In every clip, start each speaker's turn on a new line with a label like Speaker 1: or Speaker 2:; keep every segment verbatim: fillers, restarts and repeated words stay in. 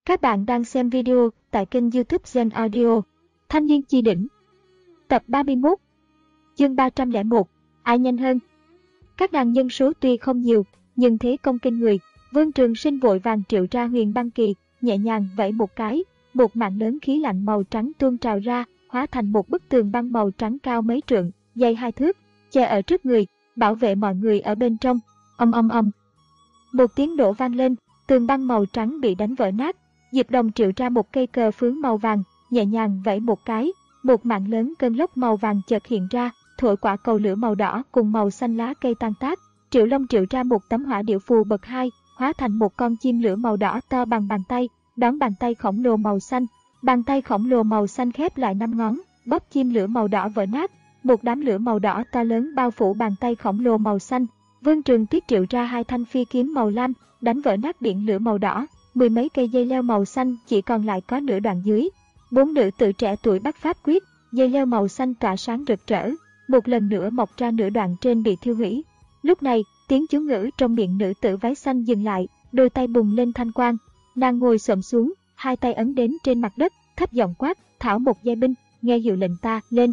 Speaker 1: Các bạn đang xem video tại kênh YouTube Gen Audio. Thanh niên chi đỉnh. Tập ba mươi mốt. Chương ba trăm lẻ một. Ai nhanh hơn? Các nàng nhân số tuy không nhiều, nhưng thế công kinh người. Vương Trường Sinh vội vàng triệu ra huyền băng kỳ, nhẹ nhàng vẫy một cái, một mạng lớn khí lạnh màu trắng tuôn trào ra, hóa thành một bức tường băng màu trắng cao mấy trượng, dày hai thước, che ở trước người, bảo vệ mọi người ở bên trong. Ầm ầm ầm. Một tiếng nổ vang lên, tường băng màu trắng bị đánh vỡ nát. Diệp Đồng triệu ra một cây cờ phướng màu vàng, nhẹ nhàng vẫy một cái, một mạng lớn cơn lốc màu vàng chợt hiện ra, thổi quả cầu lửa màu đỏ cùng màu xanh lá cây tan tác. Triệu Long triệu ra một tấm hỏa điệu phù bậc hai, hóa thành một con chim lửa màu đỏ to bằng bàn tay, đón bàn tay khổng lồ màu xanh. Bàn tay khổng lồ màu xanh khép lại năm ngón, bóp chim lửa màu đỏ vỡ nát. Một đám lửa màu đỏ to lớn bao phủ bàn tay khổng lồ màu xanh. Vương Trường Tuyết triệu ra hai thanh phi kiếm màu lam, đánh vỡ nát biển lửa màu đỏ. Mười mấy cây dây leo màu xanh chỉ còn lại có nửa đoạn dưới. Bốn nữ tử trẻ tuổi bắt pháp quyết, dây leo màu xanh tỏa sáng rực rỡ, một lần nữa mọc ra nửa đoạn trên bị thiêu hủy. Lúc này, tiếng chú ngữ trong miệng nữ tử váy xanh dừng lại, đôi tay bùng lên thanh quang. Nàng ngồi xổm xuống, hai tay ấn đến trên mặt đất, thấp giọng quát: "Thảo một giai binh, nghe hiệu lệnh ta, lên!"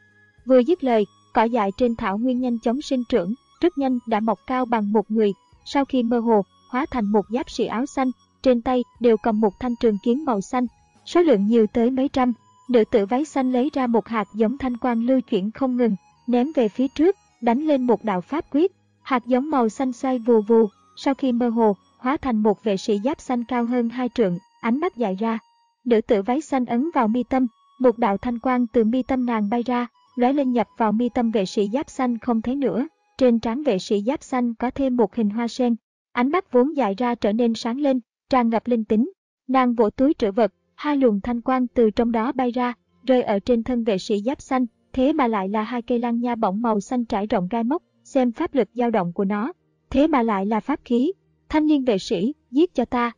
Speaker 1: Vừa dứt lời, cỏ dại trên thảo nguyên nhanh chóng sinh trưởng, rất nhanh đã mọc cao bằng một người. Sau khi mơ hồ, hóa thành một giáp sĩ áo xanh, trên tay đều cầm một thanh trường kiếm màu xanh, số lượng nhiều tới mấy trăm. Nữ tử váy xanh lấy ra một hạt giống thanh quang lưu chuyển không ngừng, ném về phía trước, đánh lên một đạo pháp quyết. Hạt giống màu xanh xoay vù vù, sau khi mơ hồ, hóa thành một vệ sĩ giáp xanh cao hơn hai trượng, ánh mắt dài ra. Nữ tử váy xanh ấn vào mi tâm, một đạo thanh quang từ mi tâm nàng bay ra, lóe lên nhập vào mi tâm vệ sĩ giáp xanh không thấy nữa. Trên trán vệ sĩ giáp xanh có thêm một hình hoa sen, ánh mắt vốn dài ra trở nên sáng lên, tràn ngập linh tính. Nàng vỗ túi trữ vật, hai luồng thanh quang từ trong đó bay ra, rơi ở trên thân vệ sĩ giáp xanh, thế mà lại là hai cây lăng nha bổng màu xanh trải rộng gai móc, xem pháp lực dao động của nó, thế mà lại là pháp khí. Thanh niên vệ sĩ, giết cho ta!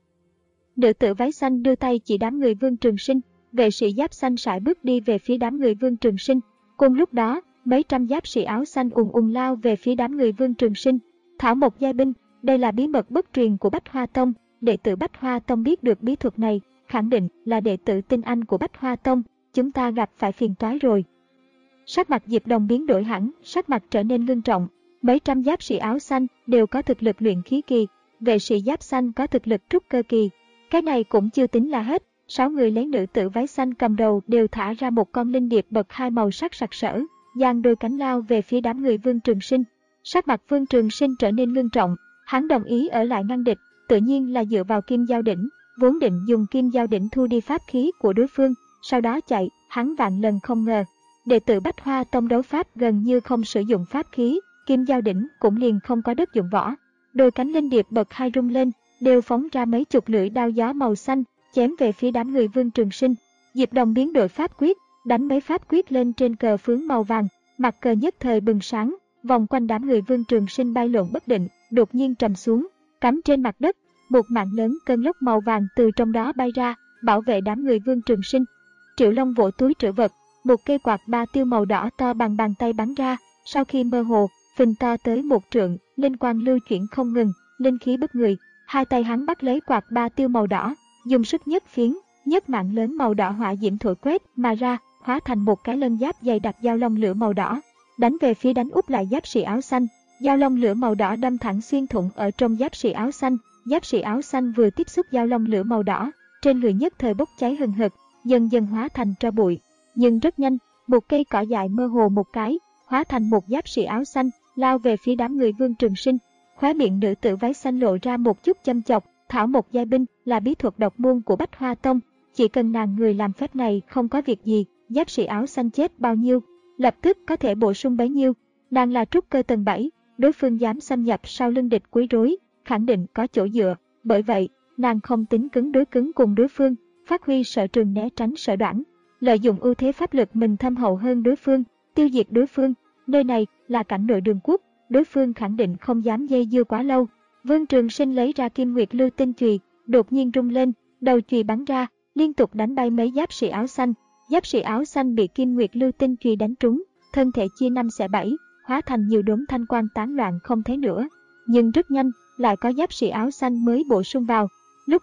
Speaker 1: Nữ tử váy xanh đưa tay chỉ đám người Vương Trường Sinh, vệ sĩ giáp xanh sải bước đi về phía đám người Vương Trường Sinh. Cùng lúc đó, mấy trăm giáp sĩ áo xanh ùn ùn lao về phía đám người Vương Trường Sinh. Thảo một giai binh, đây là bí mật bất truyền của Bách Hoa Tông. Đệ tử Bách Hoa Tông biết được bí thuật này, khẳng định là đệ tử tinh anh của Bách Hoa Tông, chúng ta gặp phải phiền toái rồi. Sắc mặt Diệp Đồng biến đổi hẳn, sắc mặt trở nên ngưng trọng. Mấy trăm giáp sĩ áo xanh đều có thực lực luyện khí kỳ, vệ sĩ giáp xanh có thực lực trúc cơ kỳ. Cái này cũng chưa tính là hết, sáu người lấy nữ tử váy xanh cầm đầu đều thả ra một con linh điệp bậc hai màu sắc sặc sỡ, giang đôi cánh lao về phía đám người Vương Trường Sinh. Sắc mặt Vương Trường Sinh trở nên ngưng trọng, hắn đồng ý ở lại ngăn địch, tự nhiên là dựa vào kim giao đỉnh, vốn định dùng kim giao đỉnh thu đi pháp khí của đối phương, sau đó chạy. Hắn vạn lần không ngờ, đệ tử Bách Hoa Tông đấu pháp gần như không sử dụng pháp khí, kim giao đỉnh cũng liền không có đất dụng võ. Đôi cánh linh điệp bậc hai rung lên, đều phóng ra mấy chục lưỡi đao gió màu xanh, chém về phía đám người Vương Trường Sinh. Diệp Đồng biến đổi pháp quyết, đánh mấy pháp quyết lên trên cờ phướng màu vàng, mặt cờ nhất thời bừng sáng, vòng quanh đám người Vương Trường Sinh bay lộn bất định, đột nhiên trầm xuống, cắm trên mặt đất. Một mạng lớn cơn lốc màu vàng từ trong đó bay ra, bảo vệ đám người Vương Trường Sinh. Triệu Long vỗ túi trữ vật, một cây quạt ba tiêu màu đỏ to bằng bàn tay bắn ra, sau khi mơ hồ, phình to tới một trượng, linh quang lưu chuyển không ngừng, linh khí bức người. Hai tay hắn bắt lấy quạt ba tiêu màu đỏ, dùng sức nhấc phiến, nhấc mạng lớn màu đỏ hỏa diễm thổi quét mà ra, hóa thành một cái lân giáp dày đặc dao long lửa màu đỏ, đánh về phía đánh úp lại giáp sĩ áo xanh. Dao long lửa màu đỏ đâm thẳng xuyên thủng ở trong giáp sĩ áo xanh. Giáp sĩ áo xanh vừa tiếp xúc dao long lửa màu đỏ, trên người nhất thời bốc cháy hừng hực, dần dần hóa thành tro bụi. Nhưng rất nhanh, một cây cỏ dại mơ hồ một cái, hóa thành một giáp sĩ áo xanh, lao về phía đám người Vương Trường Sinh. Khóe miệng nữ tử váy xanh lộ ra một chút châm chọc, thảo một giai binh là bí thuật độc môn của Bách Hoa Tông, chỉ cần nàng người làm phép này không có việc gì, giáp sĩ áo xanh chết bao nhiêu, lập tức có thể bổ sung bấy nhiêu. Nàng là trúc cơ tầng bảy, đối phương dám xâm nhập sau lưng địch quấy rối, khẳng định có chỗ dựa, bởi vậy, nàng không tính cứng đối cứng cùng đối phương, phát huy sở trường né tránh sở đoản, lợi dụng ưu thế pháp lực mình thâm hậu hơn đối phương, tiêu diệt đối phương. Nơi này là cảnh nội đường quốc, đối phương khẳng định không dám dây dưa quá lâu. Vương Trường Sinh lấy ra kim nguyệt lưu tinh chùy, đột nhiên rung lên, đầu chùy bắn ra, liên tục đánh bay mấy giáp sĩ áo xanh. Giáp sĩ áo xanh bị kim nguyệt lưu tinh chùy đánh trúng, thân thể chia năm xẻ bảy, hóa thành nhiều đốm thanh quang tán loạn không thấy nữa. Nhưng rất nhanh, lại có giáp sĩ áo xanh mới bổ sung vào. Lúc này,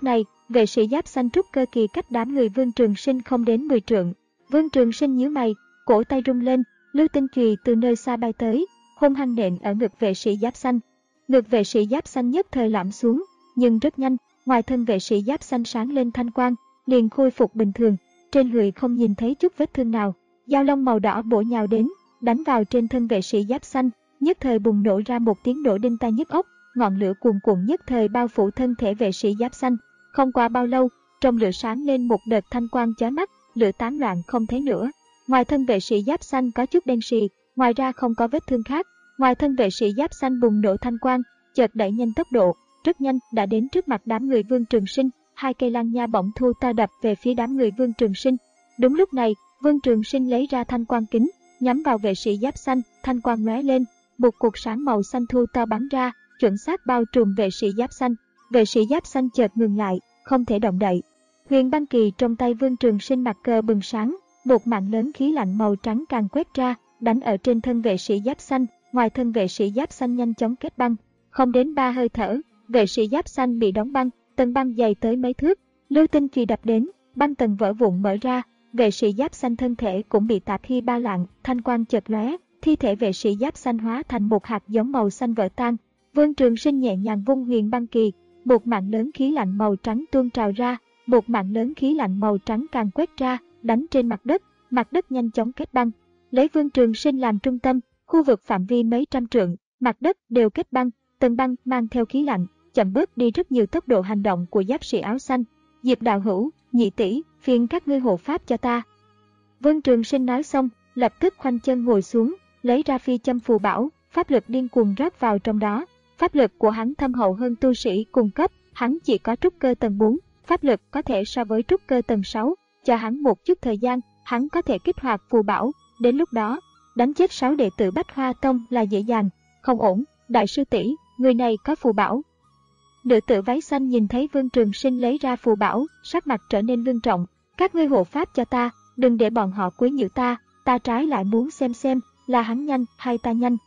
Speaker 1: Vệ sĩ giáp xanh trúc cơ kỳ cách đám người Vương Trường Sinh không đến mười trượng. Vương Trường Sinh nhíu mày, cổ tay rung lên, lưu tinh chùy từ nơi xa bay tới, hung hăng nện ở ngực vệ sĩ giáp xanh. Ngực vệ sĩ giáp xanh nhất thời lõm xuống, nhưng rất nhanh, ngoài thân vệ sĩ giáp xanh sáng lên thanh quang, liền khôi phục bình thường, trên người không nhìn thấy chút vết thương nào. Dao long màu đỏ bổ nhào đến, đánh vào trên thân vệ sĩ giáp xanh, nhất thời bùng nổ ra một tiếng nổ đinh tai nhức óc, ngọn lửa cuồn cuộn nhất thời bao phủ thân thể vệ sĩ giáp xanh. Không qua bao lâu, trong lửa sáng lên một đợt thanh quang chói mắt, lửa tán loạn không thấy nữa. Ngoài thân vệ sĩ giáp xanh có chút đen sì, ngoài ra không có vết thương khác. Ngoài thân vệ sĩ giáp xanh bùng nổ thanh quang, chợt đẩy nhanh tốc độ, rất nhanh đã đến trước mặt đám người Vương Trường Sinh. Hai cây lăng nha bổng thu to đập về phía đám người Vương Trường Sinh. Đúng lúc này, Vương Trường Sinh lấy ra thanh quang kính, nhắm vào vệ sĩ giáp xanh, thanh quang lóe lên, một cột sáng màu xanh thu to bắn ra, chuẩn xác bao trùm vệ sĩ giáp xanh. Vệ sĩ giáp xanh chợt ngừng lại, không thể động đậy. Huyền băng kỳ trong tay Vương Trường Sinh mặt cờ bừng sáng, một mạng lớn khí lạnh màu trắng càng quét ra, đánh ở trên thân vệ sĩ giáp xanh. Ngoài thân vệ sĩ giáp xanh nhanh chóng kết băng, không đến ba hơi thở, vệ sĩ giáp xanh bị đóng băng, tầng băng dày tới mấy thước. Lưu tinh chùy đập đến, băng tầng vỡ vụn mở ra, vệ sĩ giáp xanh thân thể cũng bị tạp hy ba lạng, thanh quang chợt lóe, thi thể vệ sĩ giáp xanh hóa thành một hạt giống màu xanh vỡ tan. Vương Trường Sinh nhẹ nhàng vung huyền băng kỳ, một mạng lớn khí lạnh màu trắng tuôn trào ra, một mạng lớn khí lạnh màu trắng càng quét ra, đánh trên mặt đất, mặt đất nhanh chóng kết băng. Lấy Vương Trường Sinh làm trung tâm, khu vực phạm vi mấy trăm trượng, mặt đất đều kết băng, tầng băng mang theo khí lạnh, chậm bớt đi rất nhiều tốc độ hành động của giáp sĩ áo xanh. Diệp đạo hữu, nhị tỷ, phiền các ngươi hộ pháp cho ta. Vương Trường Sinh nói xong, lập tức khoanh chân ngồi xuống, lấy ra phi châm phù bảo, pháp lực điên cuồng rót vào trong đó. Pháp lực của hắn thâm hậu hơn tu sĩ cùng cấp, hắn chỉ có trúc cơ tầng bốn, pháp lực có thể so với trúc cơ tầng sáu, cho hắn một chút thời gian, hắn có thể kích hoạt phù bảo, đến lúc đó, đánh chết sáu đệ tử Bách Hoa Tông là dễ dàng. Không ổn, đại sư tỷ, người này có phù bảo. Nữ tử váy xanh nhìn thấy Vương Trường Sinh lấy ra phù bảo, sắc mặt trở nên ngưng trọng. Các ngươi hộ pháp cho ta, đừng để bọn họ quấy nhiễu ta, ta trái lại muốn xem xem là hắn nhanh hay ta nhanh.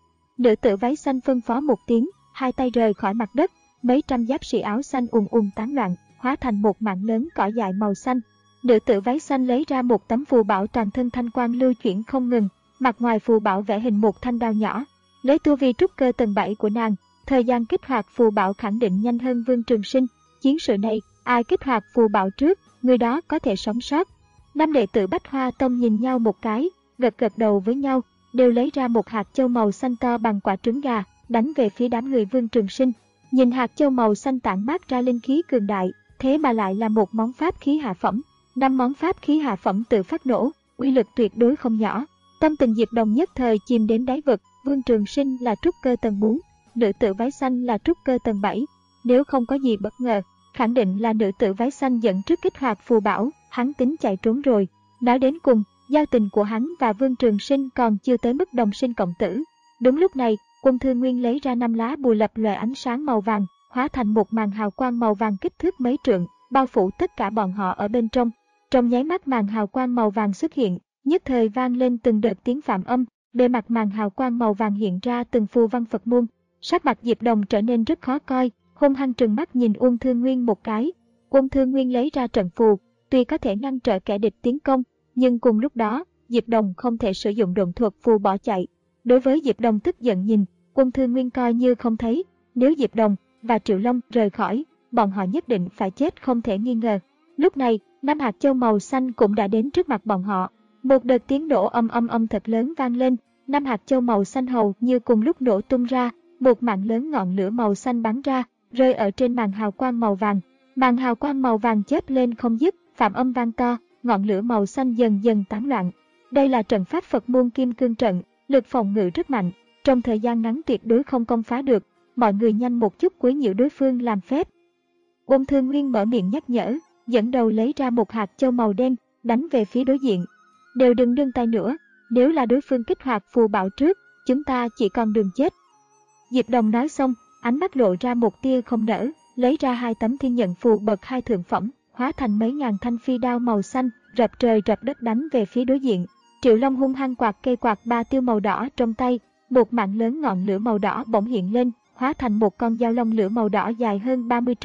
Speaker 1: Nữ tử váy xanh phân phó một tiếng, hai tay rời khỏi mặt đất, mấy trăm giáp sĩ áo xanh ùn ùn tán loạn, hóa thành một mảng lớn cỏ dại màu xanh. Nữ tử váy xanh lấy ra một tấm phù bảo toàn thân thanh quang lưu chuyển không ngừng, mặt ngoài phù bảo vẽ hình một thanh đao nhỏ. Lấy tu vi trúc cơ tầng bảy của nàng, thời gian kích hoạt phù bảo khẳng định nhanh hơn Vương Trường Sinh. Chiến sự này, ai kích hoạt phù bảo trước, người đó có thể sống sót. Năm đệ tử Bách Hoa Tông nhìn nhau một cái, gật gật đầu với nhau, đều lấy ra một hạt châu màu xanh to bằng quả trứng gà, đánh về phía đám người Vương Trường Sinh. Nhìn hạt châu màu xanh tản mát ra linh khí cường đại, thế mà lại là một món pháp khí hạ phẩm. Năm món pháp khí hạ phẩm tự phát nổ, uy lực tuyệt đối không nhỏ. Tâm tình Diệp Đồng nhất thời chìm đến đáy vực. Vương Trường Sinh là trúc cơ tầng bốn, nữ tử váy xanh là trúc cơ tầng bảy. Nếu không có gì bất ngờ, khẳng định là nữ tử váy xanh dẫn trước kích hoạt phù bảo, hắn tính chạy trốn rồi. Nói đến cùng, giao tình của hắn và Vương Trường Sinh còn chưa tới mức đồng sinh cộng tử. Đúng lúc này, Quân Thư Nguyên lấy ra năm lá bùa lập lòe ánh sáng màu vàng, hóa thành một màn hào quang màu vàng kích thước mấy trượng, bao phủ tất cả bọn họ ở bên trong. Trong nháy mắt màn hào quang màu vàng xuất hiện, nhất thời vang lên từng đợt tiếng phạm âm, bề mặt màn hào quang màu vàng hiện ra từng phù văn Phật môn. Sắc mặt Diệp Đồng trở nên rất khó coi, hung hăng trừng mắt nhìn Uông Thư Nguyên một cái. Uông Thư Nguyên lấy ra trận phù, tuy có thể ngăn trở kẻ địch tiến công, nhưng cùng lúc đó, Diệp Đồng không thể sử dụng độn thuật phù bỏ chạy. Đối với Diệp Đồng tức giận nhìn, Uông Thư Nguyên coi như không thấy, nếu Diệp Đồng và Triệu Long rời khỏi, bọn họ nhất định phải chết không thể nghi ngờ. Lúc này, năm hạt châu màu xanh cũng đã đến trước mặt bọn họ. Một đợt tiếng nổ âm âm âm thật lớn vang lên, năm hạt châu màu xanh hầu như cùng lúc nổ tung ra, một mảng lớn ngọn lửa màu xanh bắn ra, rơi ở trên màn hào quang màu vàng. Màn hào quang màu vàng chớp lên không dứt, phạm âm vang to, ngọn lửa màu xanh dần dần tán loạn. Đây là trận pháp Phật môn Kim Cương trận, lực phòng ngự rất mạnh, trong thời gian ngắn tuyệt đối không công phá được, mọi người nhanh một chút quấy nhiễu đối phương làm phép. Ôn Thương Nguyên mở miệng nhắc nhở, dẫn đầu lấy ra một hạt châu màu đen, đánh về phía đối diện. Đều đừng nương tay nữa, nếu là đối phương kích hoạt phù bảo trước, chúng ta chỉ còn đường chết. Diệp Đồng nói xong, ánh mắt lộ ra một tia không nỡ, lấy ra hai tấm thiên nhận phù bậc hai thượng phẩm, hóa thành mấy ngàn thanh phi đao màu xanh, rập trời rập đất đánh về phía đối diện. Triệu Long hung hăng quạt cây quạt ba tiêu màu đỏ trong tay, một mạng lớn ngọn lửa màu đỏ bỗng hiện lên, hóa thành một con dao long lửa màu đỏ dài hơn ba mươi trượng.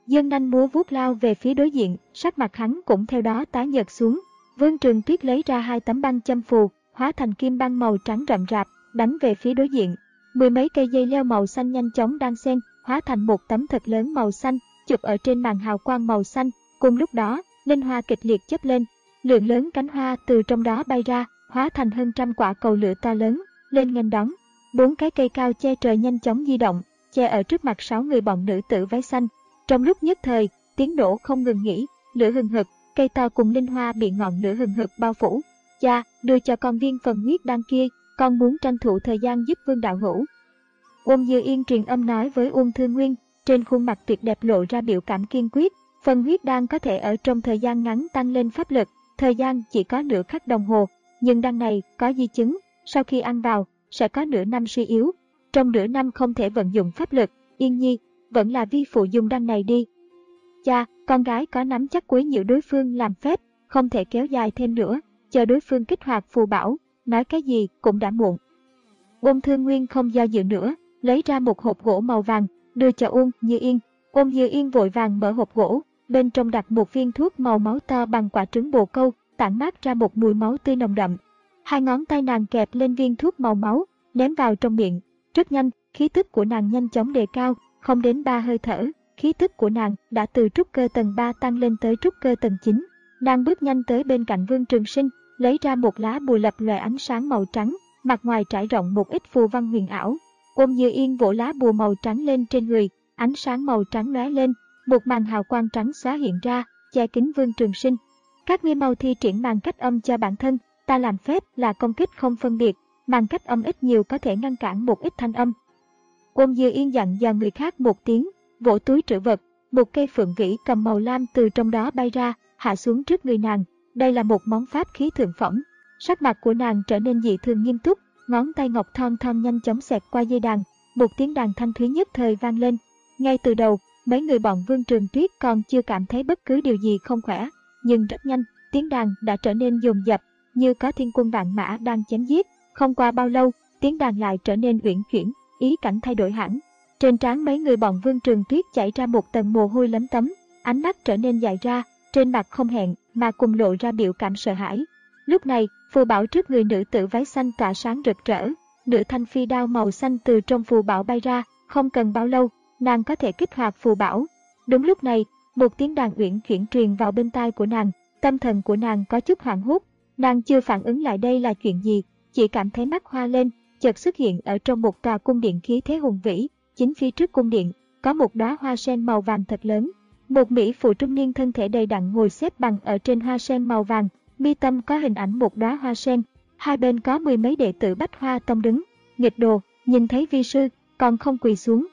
Speaker 1: giơ nanh múa vuốt lao về phía đối diện, sắc mặt hắn cũng theo đó tái nhợt xuống. Vương Trường Tuyết lấy ra hai tấm băng châm phù, hóa thành kim băng màu trắng rậm rạp, đánh về phía đối diện. Mười mấy cây dây leo màu xanh nhanh chóng đan xen, hóa thành một tấm thật lớn màu xanh, chụp ở trên màn hào quang màu xanh. Cùng lúc đó, linh hoa kịch liệt chớp lên, lượng lớn cánh hoa từ trong đó bay ra, hóa thành hơn trăm quả cầu lửa to lớn, lên nghênh đón. Bốn cái cây cao che trời nhanh chóng di động, che ở trước mặt sáu người bọn nữ tử váy xanh. Trong lúc nhất thời, tiếng nổ không ngừng nghỉ, lửa hừng hực, cây to cùng linh hoa bị ngọn lửa hừng hực bao phủ. Cha, đưa cho con viên phần huyết đan kia, con muốn tranh thủ thời gian giúp Vương đạo hữu. Uông Dư Yên truyền âm nói với Uông Thư Nguyên, trên khuôn mặt tuyệt đẹp lộ ra biểu cảm kiên quyết. Phần huyết đan có thể ở trong thời gian ngắn tăng lên pháp lực, thời gian chỉ có nửa khắc đồng hồ, nhưng đan này có di chứng, sau khi ăn vào, sẽ có nửa năm suy yếu. Trong nửa năm không thể vận dụng pháp lực, Yên Nhi, vẫn là vi phụ dùng đan này đi. Cha, con gái có nắm chắc quấy nhiễu đối phương làm phép, không thể kéo dài thêm nữa, chờ đối phương kích hoạt phù bảo, nói cái gì cũng đã muộn. Uông Thư Nguyên không do dự nữa, lấy ra một hộp gỗ màu vàng, đưa cho Uông Như Yên. Uông Như Yên vội vàng mở hộp gỗ, bên trong đặt một viên thuốc màu máu to bằng quả trứng bồ câu, tản mát ra một mùi máu tươi nồng đậm. Hai ngón tay nàng kẹp lên viên thuốc màu máu, ném vào trong miệng. Rất nhanh, khí tức của nàng nhanh chóng đề cao, không đến ba hơi thở, khí tức của nàng đã từ trúc cơ tầng ba tăng lên tới trúc cơ tầng chín. Nàng bước nhanh tới bên cạnh Vương Trường Sinh, lấy ra một lá bùa lập lòe ánh sáng màu trắng, mặt ngoài trải rộng một ít phù văn huyền ảo. Uông Như Yên vỗ lá bùa màu trắng lên trên người, ánh sáng màu trắng lóe lên, một màn hào quang trắng xóa hiện ra, che kín Vương Trường Sinh. Các ngươi mau thi triển màn cách âm cho bản thân, ta làm phép là công kích không phân biệt, màn cách âm ít nhiều có thể ngăn cản một ít thanh âm. Uông Như Yên dặn dò người khác một tiếng, vỗ túi trữ vật, một cây phượng vĩ cầm màu lam từ trong đó bay ra, hạ xuống trước người nàng. Đây là một món pháp khí thượng phẩm. Sắc mặt của nàng trở nên dị thường nghiêm túc, ngón tay ngọc thon thon nhanh chóng xẹt qua dây đàn, một tiếng đàn thanh thúy nhất thời vang lên. Ngay từ đầu, mấy người bọn Vương Trường Tuyết còn chưa cảm thấy bất cứ điều gì không khỏe, nhưng rất nhanh, tiếng đàn đã trở nên dồn dập, như có thiên quân vạn mã đang chém giết. Không qua bao lâu, tiếng đàn lại trở nên uyển chuyển, ý cảnh thay đổi hẳn. Trên trán mấy người bọn Vương Trường Tuyết chảy ra một tầng mồ hôi lấm tấm, ánh mắt trở nên dại ra, trên mặt không hẹn mà cùng lộ ra biểu cảm sợ hãi. Lúc này, phù bảo trước người nữ tử váy xanh tỏa sáng rực rỡ, nửa thanh phi đao màu xanh từ trong phù bảo bay ra, không cần bao lâu, nàng có thể kích hoạt phù bảo. Đúng lúc này, một tiếng đàn uyển chuyển truyền vào bên tai của nàng, tâm thần của nàng có chút hoảng hốt, nàng chưa phản ứng lại đây là chuyện gì, chỉ cảm thấy mắt hoa lên, chợt xuất hiện ở trong một tòa cung điện khí thế hùng vĩ. Chính phía trước cung điện có một đóa hoa sen màu vàng thật lớn. Một mỹ phụ trung niên thân thể đầy đặn ngồi xếp bằng ở trên hoa sen màu vàng, mi tâm có hình ảnh một đóa hoa sen, hai bên có mười mấy đệ tử Bách Hoa Tông đứng. Nghịch đồ, nhìn thấy vi sư, còn không quỳ xuống.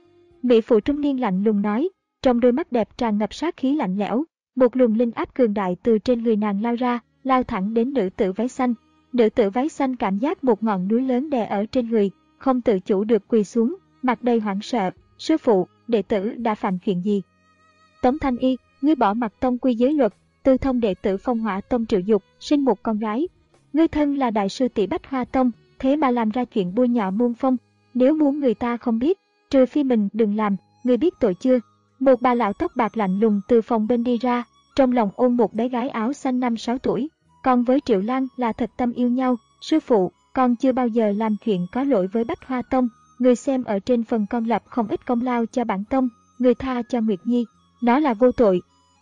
Speaker 1: Mỹ phụ trung niên lạnh lùng nói, trong đôi mắt đẹp tràn ngập sát khí lạnh lẽo. Một luồng linh áp cường đại từ trên người nàng lao ra, lao thẳng đến nữ tử váy xanh. Nữ tử váy xanh cảm giác một ngọn núi lớn đè ở trên người, không tự chủ được quỳ xuống, mặt đầy hoảng sợ. Sư phụ, đệ tử đã phạm chuyện gì? Tống Thanh Y, ngươi bỏ mặt tông quy giới luật, tư thông đệ tử Phong Hỏa Tông Triệu Dục, sinh một con gái. Ngươi thân là đại sư tỷ Bách Hoa Tông, thế mà làm ra chuyện bôi nhọ môn phong. Nếu muốn người ta không biết, trừ phi mình đừng làm, ngươi biết tội chưa? Một bà lão tóc bạc lạnh lùng từ phòng bên đi ra, trong lòng ôm một bé gái áo xanh năm sáu tuổi. Con với Triệu Lan là thật tâm yêu nhau. Sư phụ, con chưa bao giờ làm chuyện có lỗi với Bách Hoa Tông. Người xem ở trên phần con lập không ít công lao cho bản tông, người tha cho Nguyệt Nhi, nó là vô tội.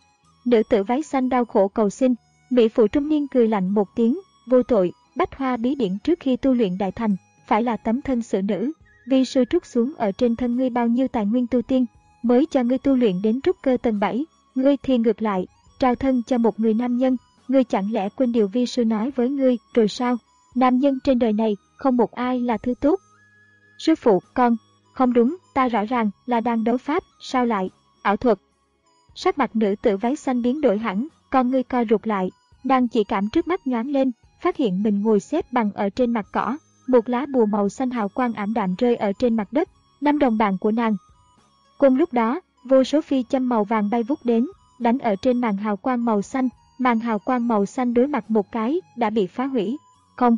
Speaker 1: Nữ tử váy xanh đau khổ cầu xin. Mỹ phụ trung niên cười lạnh một tiếng, vô tội. Bách Hoa bí điển trước khi tu luyện đại thành, phải là tấm thân xử nữ. Vi sư trút xuống ở trên thân ngươi bao nhiêu tài nguyên tu tiên, mới cho ngươi tu luyện đến trúc cơ tầng bảy. Ngươi thì ngược lại, trao thân cho một người nam nhân. Ngươi chẳng lẽ quên điều vi sư nói với ngươi rồi sao? Nam nhân trên đời này không một ai là thứ tốt. Sư phụ, con, không đúng, ta rõ ràng là đang đấu pháp, sao lại, ảo thuật. Sắc mặt nữ tử váy xanh biến đổi hẳn, con ngươi co rụt lại, đang chỉ cảm trước mắt nhoáng lên, phát hiện mình ngồi xếp bằng ở trên mặt cỏ, một lá bùa màu xanh hào quang ảm đạm rơi ở trên mặt đất, năm đồng bạn của nàng. Cùng lúc đó, vô số phi châm màu vàng bay vút đến, đánh ở trên màn hào quang màu xanh, màn hào quang màu xanh đối mặt một cái, đã bị phá hủy. Không.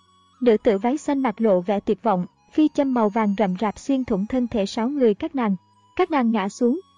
Speaker 1: Nữ tử váy xanh mặt lộ vẻ tuyệt vọng, phi châm màu vàng rậm rạp xuyên thủng thân thể sáu người các nàng. Các nàng ngã xuống,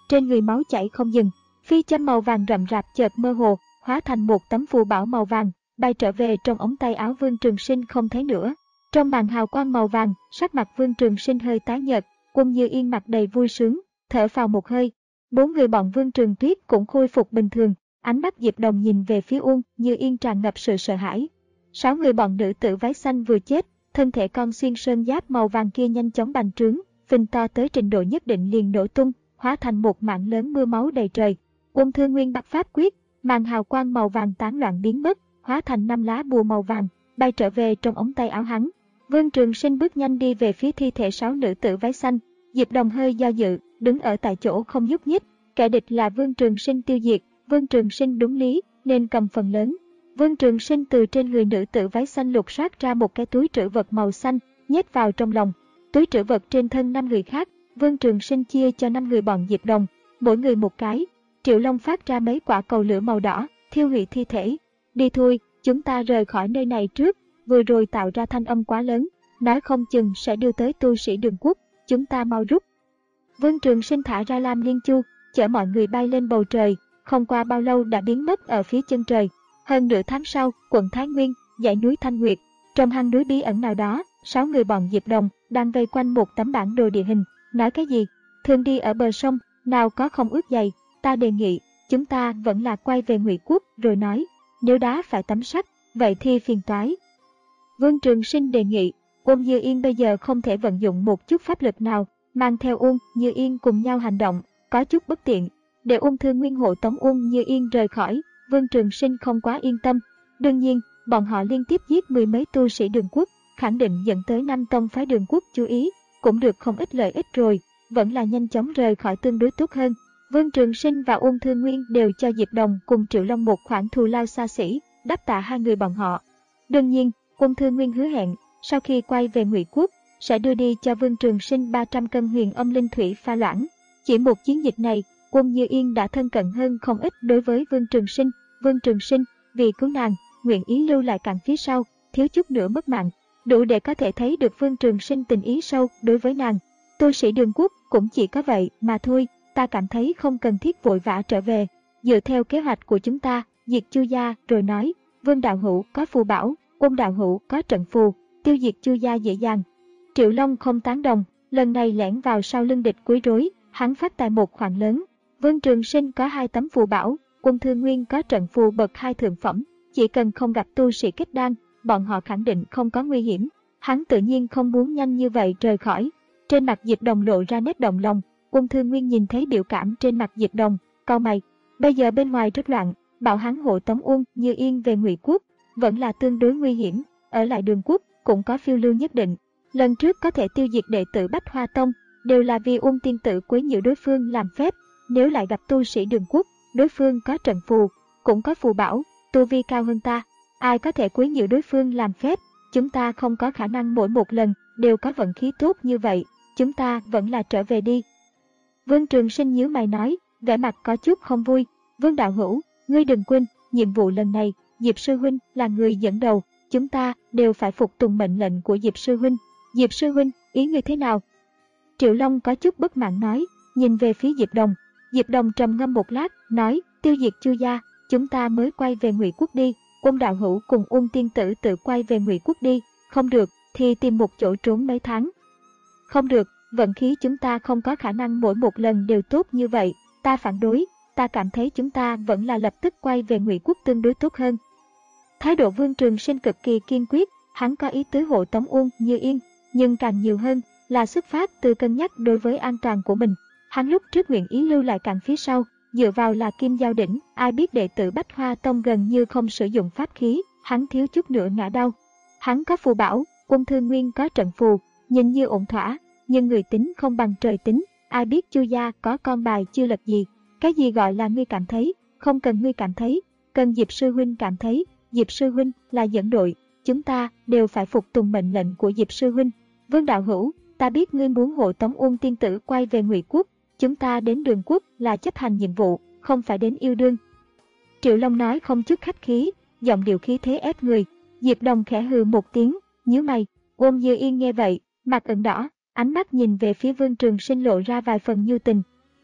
Speaker 1: trên người máu chảy không dừng. Phi châm màu vàng rậm rạp chợt mơ hồ, hóa thành một tấm phù bảo màu vàng, bay trở về trong ống tay áo Vương Trường Sinh không thấy nữa. Trong màn hào quang màu vàng, sắc mặt Vương Trường Sinh hơi tái nhợt, Uông Như Yên mặt đầy vui sướng, thở phào một hơi. Bốn người bọn Vương Trường Tuyết cũng khôi phục bình thường, ánh mắt Diệp Đồng nhìn về phía Uông Như Yên tràn ngập sự sợ hãi. Sáu người bọn nữ tử váy xanh vừa chết, thân thể con xuyên sơn giáp màu vàng kia nhanh chóng bành trướng, phình to tới trình độ nhất định liền nổ tung, hóa thành một mảng lớn mưa máu đầy trời. Uông Thư Nguyên bắt pháp quyết, màn hào quang màu vàng tán loạn biến mất, hóa thành năm lá bùa màu vàng, bay trở về trong ống tay áo hắn. Vương Trường Sinh bước nhanh đi về phía thi thể sáu nữ tử váy xanh. Diệp Đồng hơi do dự, đứng ở tại chỗ không nhúc nhích. Kẻ địch là Vương Trường Sinh tiêu diệt, Vương Trường Sinh đúng lý nên cầm phần lớn. Vương Trường Sinh từ trên người nữ tử váy xanh lục soát ra một cái túi trữ vật màu xanh, nhét vào trong lòng. Túi trữ vật trên thân năm người khác, Vương Trường Sinh chia cho năm người bọn Diệp Đồng, mỗi người một cái. Triệu Long phát ra mấy quả cầu lửa màu đỏ, thiêu hủy thi thể. Đi thôi, chúng ta rời khỏi nơi này trước, vừa rồi tạo ra thanh âm quá lớn, nói không chừng sẽ đưa tới tu sĩ Đường Quốc, chúng ta mau rút. Vương Trường Sinh thả ra Lam Liên Chu, chở mọi người bay lên bầu trời, không qua bao lâu đã biến mất ở phía chân trời. Hơn nửa tháng sau, quận Thái Nguyên, dãy núi Thanh Nguyệt, trong hang núi bí ẩn nào đó, sáu người bọn Diệp Đồng đang vây quanh một tấm bản đồ địa hình. Nói cái gì? Thường đi ở bờ sông, nào có không ướt giày. Ta đề nghị, chúng ta vẫn là quay về Ngụy Quốc rồi nói. Nếu đá phải tấm sắt, vậy thì phiền toái. Vương Trường Sinh đề nghị, Uông Như Yên bây giờ không thể vận dụng một chút pháp lực nào, mang theo Uông Như Yên cùng nhau hành động, có chút bất tiện. Để Uông Thư Nguyên hộ tống Uông Như Yên rời khỏi, Vương Trường Sinh không quá yên tâm. Đương nhiên, bọn họ liên tiếp giết mười mấy tu sĩ Đường Quốc, khẳng định dẫn tới năm tông phái Đường Quốc chú ý, cũng được không ít lợi ích rồi, vẫn là nhanh chóng rời khỏi tương đối tốt hơn. Vương Trường Sinh và Uông Thư Nguyên đều cho Diệp Đồng cùng Triệu Long một khoản thù lao xa xỉ, đáp tạ hai người bọn họ. Đương nhiên, Uông Thư Nguyên hứa hẹn, sau khi quay về Ngụy Quốc, sẽ đưa đi cho Vương Trường Sinh ba trăm cân huyền âm linh thủy pha loãng. Chỉ một chiến dịch này, Uông Như Yên đã thân cận hơn không ít đối với Vương Trường Sinh. Vương Trường Sinh, vì cứu nàng, nguyện ý lưu lại cạnh phía sau, thiếu chút nữa mất mạng, đủ để có thể thấy được Vương Trường Sinh tình ý sâu đối với nàng. Tu sĩ Đường Quốc cũng chỉ có vậy mà thôi, ta cảm thấy không cần thiết vội vã trở về. Dựa theo kế hoạch của chúng ta, diệt Chu gia rồi nói. Vương đạo hữu có phù bảo, Uông đạo hữu có trận phù, tiêu diệt Chu gia dễ dàng. Triệu Long không tán đồng, lần này lẻn vào sau lưng địch quấy rối, hắn phát tài một khoản lớn. Vương Trường Sinh có hai tấm phù bảo, Uông Thư Nguyên có trận phù bậc hai thượng phẩm, chỉ cần không gặp tu sĩ kết đan, bọn họ khẳng định không có nguy hiểm. Hắn tự nhiên không muốn nhanh như vậy rời khỏi. Trên mặt Diệp Đồng lộ ra nét động lòng. Uông Thư Nguyên nhìn thấy biểu cảm trên mặt Diệp Đồng, cau mày. Bây giờ bên ngoài rất loạn, bảo hắn hộ tống Uông Như Yên về Ngụy Quốc vẫn là tương đối nguy hiểm, ở lại Đường Quốc cũng có phiêu lưu nhất định. Lần trước có thể tiêu diệt đệ tử Bách Hoa Tông đều là vì Uông tiên tử quấy nhiễu đối phương làm phép, nếu lại gặp tu sĩ Đường Quốc, đối phương có trận phù, cũng có phù bảo, tu vi cao hơn ta, ai có thể quấy nhiễu đối phương làm phép, chúng ta không có khả năng mỗi một lần đều có vận khí tốt như vậy, chúng ta vẫn là trở về đi. Vương Trường Sinh nhíu mày nói, vẻ mặt có chút không vui. Vương đạo hữu, ngươi đừng quên, nhiệm vụ lần này, Diệp sư huynh là người dẫn đầu, chúng ta đều phải phục tùng mệnh lệnh của Diệp sư huynh. Diệp sư huynh, ý ngươi thế nào? Triệu Long có chút bất mãn nói, nhìn về phía Diệp Đồng. Diệp Đồng trầm ngâm một lát, nói, tiêu diệt Chu gia, chúng ta mới quay về Ngụy Quốc đi. Uông đạo hữu cùng Uông tiên tử tự quay về Ngụy Quốc đi, không được thì tìm một chỗ trốn mấy tháng. Không được, vận khí chúng ta không có khả năng mỗi một lần đều tốt như vậy, ta phản đối, ta cảm thấy chúng ta vẫn là lập tức quay về Ngụy Quốc tương đối tốt hơn. Thái độ Vương Trường Sinh cực kỳ kiên quyết, hắn có ý tứ hộ tống Uông Như Yên, nhưng càng nhiều hơn là xuất phát từ cân nhắc đối với an toàn của mình. Hắn lúc trước nguyện ý lưu lại cạnh phía sau, dựa vào là Kim Giao Đỉnh, ai biết đệ tử Bách Hoa Tông gần như không sử dụng pháp khí, hắn thiếu chút nữa ngã đau. Hắn có phù bảo, Uông Thư Nguyên có trận phù, nhìn như ổn thỏa, nhưng người tính không bằng trời tính, ai biết Chu gia có con bài chưa lật gì. Cái gì gọi là ngươi cảm thấy, không cần ngươi cảm thấy, cần Diệp sư huynh cảm thấy. Diệp sư huynh là dẫn đội, chúng ta đều phải phục tùng mệnh lệnh của Diệp sư huynh. Vương đạo hữu, ta biết ngươi muốn hộ tống Uông tiên tử quay về Ngụy Quốc, chúng ta đến Đường Quốc là chấp hành nhiệm vụ, không phải đến yêu đương. Triệu Long nói không chút khách khí, giọng điệu khí thế ép người. Diệp Đồng khẽ hừ một tiếng, nhíu mày. Uông Như Yên nghe vậy, mặt ửng đỏ, ánh mắt nhìn về phía Vương Trường Sinh lộ ra vài phần nhu tình.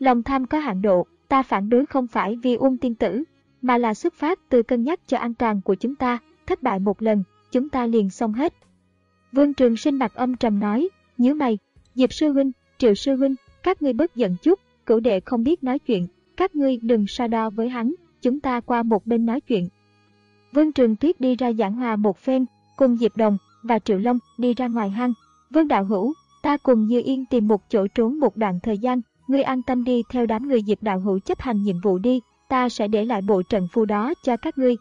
Speaker 1: Lòng tham có hạn độ, ta phản đối không phải vì Uông tiên tử, mà là xuất phát từ cân nhắc cho an toàn của chúng ta, thất bại một lần, chúng ta liền xong hết. Vương Trường Sinh mặt âm trầm nói, nhíu mày, Diệp sư huynh, Triệu sư huynh, các ngươi bớt giận chút, cửu đệ không biết nói chuyện, các ngươi đừng so đo với hắn, chúng ta qua một bên nói chuyện. Vương Trường Tuyết đi ra giảng hòa một phen, cùng Diệp Đồng và Triệu Long đi ra ngoài hang. Vương đạo hữu, ta cùng Như Yên tìm một chỗ trốn một đoạn thời gian, ngươi an tâm đi theo đám người Diệp đạo hữu chấp hành nhiệm vụ đi, ta sẽ để lại bộ trận phù đó cho các ngươi.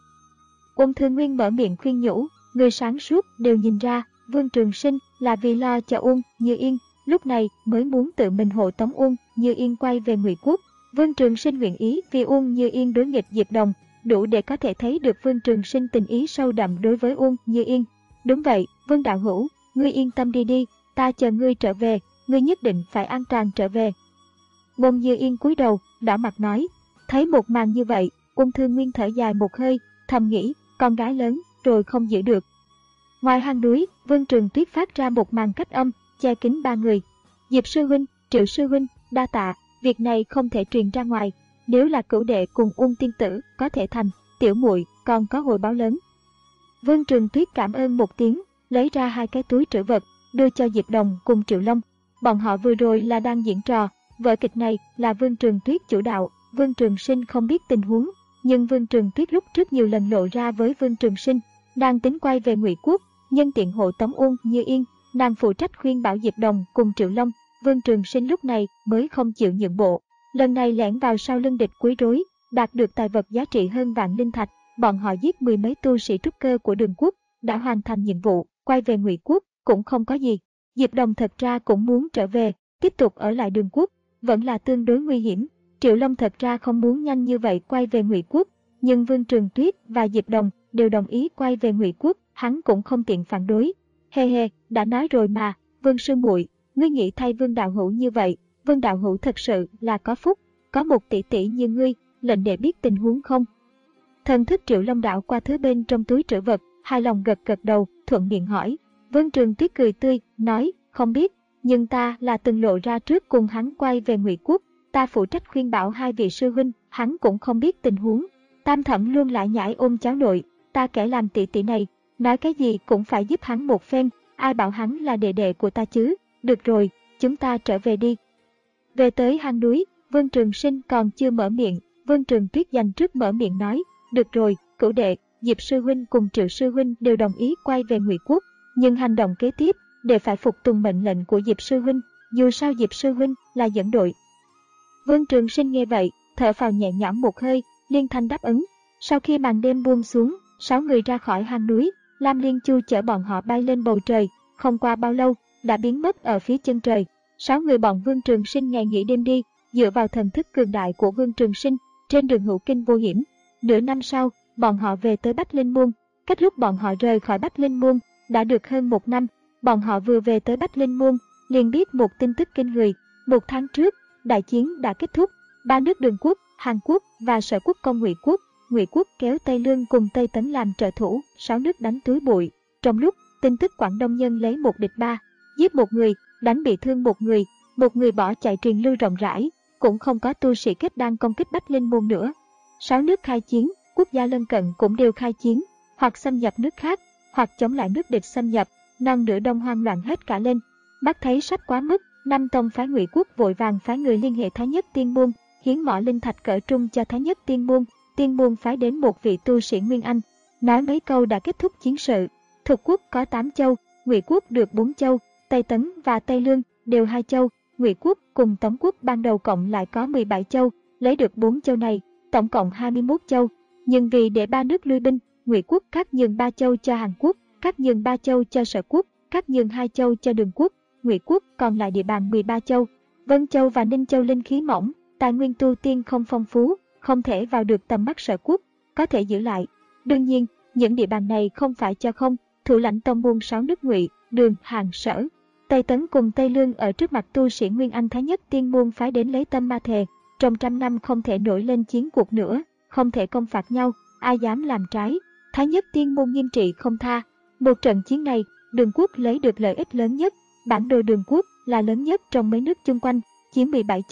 Speaker 1: Ôn Thương Nguyên mở miệng khuyên nhủ, người sáng suốt đều nhìn ra, Vương Trường Sinh là vì lo cho Uông Như Yên, lúc này mới muốn tự mình hộ tống Uông Như Yên quay về Ngụy Quốc. Vương Trường Sinh nguyện ý vì Uông Như Yên đối nghịch Diệp Đồng, đủ để có thể thấy được Vương Trường Sinh tình ý sâu đậm đối với Uông Như Yên. Đúng vậy, Vương đạo hữu, ngươi yên tâm đi đi, ta chờ ngươi trở về, ngươi nhất định phải an toàn trở về. Ngôn Như Yên cúi đầu, đỏ mặt nói. Thấy một màn như vậy, Ôn Thương Nguyên thở dài một hơi, thầm nghĩ, con gái lớn, rồi không giữ được. Ngoài hang núi, Vương Trường Tuyết phát ra một màn cách âm, che kín ba người. Diệp sư huynh, Triệu sư huynh, đa tạ, việc này không thể truyền ra ngoài. Nếu là cửu đệ cùng Uông tiên tử có thể thành, tiểu muội còn có hồi báo lớn. Vương Trường Tuyết cảm ơn một tiếng, lấy ra hai cái túi trữ vật, đưa cho Diệp Đồng cùng Triệu Long. Bọn họ vừa rồi là đang diễn trò, vở kịch này là Vương Trường Tuyết chủ đạo. Vương Trường Sinh không biết tình huống, nhưng Vương Trường Tuyết lúc trước nhiều lần lộ ra với Vương Trường Sinh, đang tính quay về Ngụy Quốc, nhân tiện hộ tống Uông Như Yên, nàng phụ trách khuyên bảo Diệp Đồng cùng Triệu Long. Vương Trường Sinh lúc này mới không chịu nhượng bộ, lần này lẻn vào sau lưng địch quấy rối, đạt được tài vật giá trị hơn vạn linh thạch. Bọn họ giết mười mấy tu sĩ trúc cơ của Đường Quốc, đã hoàn thành nhiệm vụ, quay về Ngụy Quốc cũng không có gì. Diệp Đồng thật ra cũng muốn trở về, tiếp tục ở lại Đường Quốc, vẫn là tương đối nguy hiểm. Triệu Long thật ra không muốn nhanh như vậy quay về Ngụy Quốc, nhưng Vương Trường Tuyết và Diệp Đồng đều đồng ý quay về Ngụy Quốc, hắn cũng không tiện phản đối. Hê hê, đã nói rồi mà, Vương sư muội, ngươi nghĩ thay Vương đạo hữu như vậy, Vương đạo hữu thật sự là có phúc, có một tỷ tỷ như ngươi, lệnh đệ biết tình huống không? Thần thức Triệu Long đảo qua thứ bên trong túi trữ vật, hài lòng gật gật đầu, thuận miệng hỏi. Vương Trường Tuyết cười tươi, nói, không biết, nhưng ta là từng lộ ra trước cùng hắn quay về Ngụy Quốc. Ta phụ trách khuyên bảo hai vị sư huynh, hắn cũng không biết tình huống. Tam Thẩm luôn lại nhảy ôm cháu nội, ta kẻ làm tỷ tỷ này, nói cái gì cũng phải giúp hắn một phen, ai bảo hắn là đệ đệ của ta chứ. Được rồi, chúng ta trở về đi. Về tới hang núi, Vương Trường Sinh còn chưa mở miệng, Vương Trường Tuyết dành trước mở miệng nói, được rồi, cửu đệ, Diệp sư huynh cùng Triệu sư huynh đều đồng ý quay về Ngụy Quốc, nhưng hành động kế tiếp đều phải phục tùng mệnh lệnh của Diệp sư huynh, dù sao Diệp sư huynh là dẫn đội. Vương Trường Sinh nghe vậy, thở phào nhẹ nhõm một hơi, liên thanh đáp ứng. Sau khi màn đêm buông xuống, sáu người ra khỏi hang núi, Lam Liên Chu chở bọn họ bay lên bầu trời, không qua bao lâu, đã biến mất ở phía chân trời. Sáu người bọn Vương Trường Sinh ngày nghỉ đêm đi, dựa vào thần thức cường đại của Vương Trường Sinh, trên đường hữu kinh vô hiểm. Nửa năm sau, bọn họ về tới Bách Linh Môn. Cách lúc bọn họ rời khỏi Bách Linh Môn, đã được hơn một năm. Bọn họ vừa về tới Bách Linh Môn, liền biết một tin tức kinh người. Một tháng trước, đại chiến đã kết thúc, ba nước Đường Quốc, Hàn Quốc và Sở Quốc công Ngụy Quốc, Ngụy Quốc kéo Tây Lương cùng Tây Tấn làm trợ thủ, sáu nước đánh túi bụi. Trong lúc tin tức Quảng Đông Nhân lấy một địch ba, giết một người, đánh bị thương một người, một người bỏ chạy truyền lưu rộng rãi, cũng không có tu sĩ kết đan công kích Bách Linh Môn nữa. Sáu nước khai chiến, quốc gia lân cận cũng đều khai chiến, hoặc xâm nhập nước khác, hoặc chống lại nước địch xâm nhập, non nửa Đông hoang loạn hết cả lên. Bác thấy sắp quá mức, Năm tông phái Ngụy Quốc vội vàng phái người liên hệ Thái Nhất Tiên Môn, hiến mỏ linh thạch cỡ trung cho Thái Nhất Tiên Môn. Tiên Môn phái đến một vị tu sĩ Nguyên Anh, nói mấy câu đã kết thúc chiến sự. Thục quốc có tám châu, Ngụy Quốc được bốn châu, Tây Tấn và Tây Lương đều hai châu, Ngụy Quốc cùng Tống Quốc ban đầu cộng lại có mười bảy châu, lấy được bốn châu này, tổng cộng hai mươi mốt châu. Nhưng vì để ba nước lui binh, Ngụy Quốc cắt nhường ba châu cho Hàn Quốc, cắt nhường ba châu cho Sở Quốc, cắt nhường hai châu cho Đường Quốc. Ngụy Quốc còn lại địa bàn mười ba châu. Vân Châu và Ninh Châu linh khí mỏng, tài nguyên tu tiên không phong phú, không thể vào được tầm mắt Sở Quốc, có thể giữ lại. Đương nhiên, những địa bàn này không phải cho không, thủ lãnh tông môn sáu nước Ngụy, Đường, Hàn, Sở, Tây Tấn cùng Tây Lương ở trước mặt tu sĩ Nguyên Anh Thái Nhất Tiên Môn phái đến lấy tâm ma thề, trong trăm năm không thể nổi lên chiến cuộc nữa, không thể công phạt nhau, ai dám làm trái, Thái Nhất Tiên Môn nghiêm trị không tha. Một trận chiến này, Đường Quốc lấy được lợi ích lớn nhất. Bản đồ Đường Quốc là lớn nhất trong mấy nước chung quanh, chiếm mười bảy châu,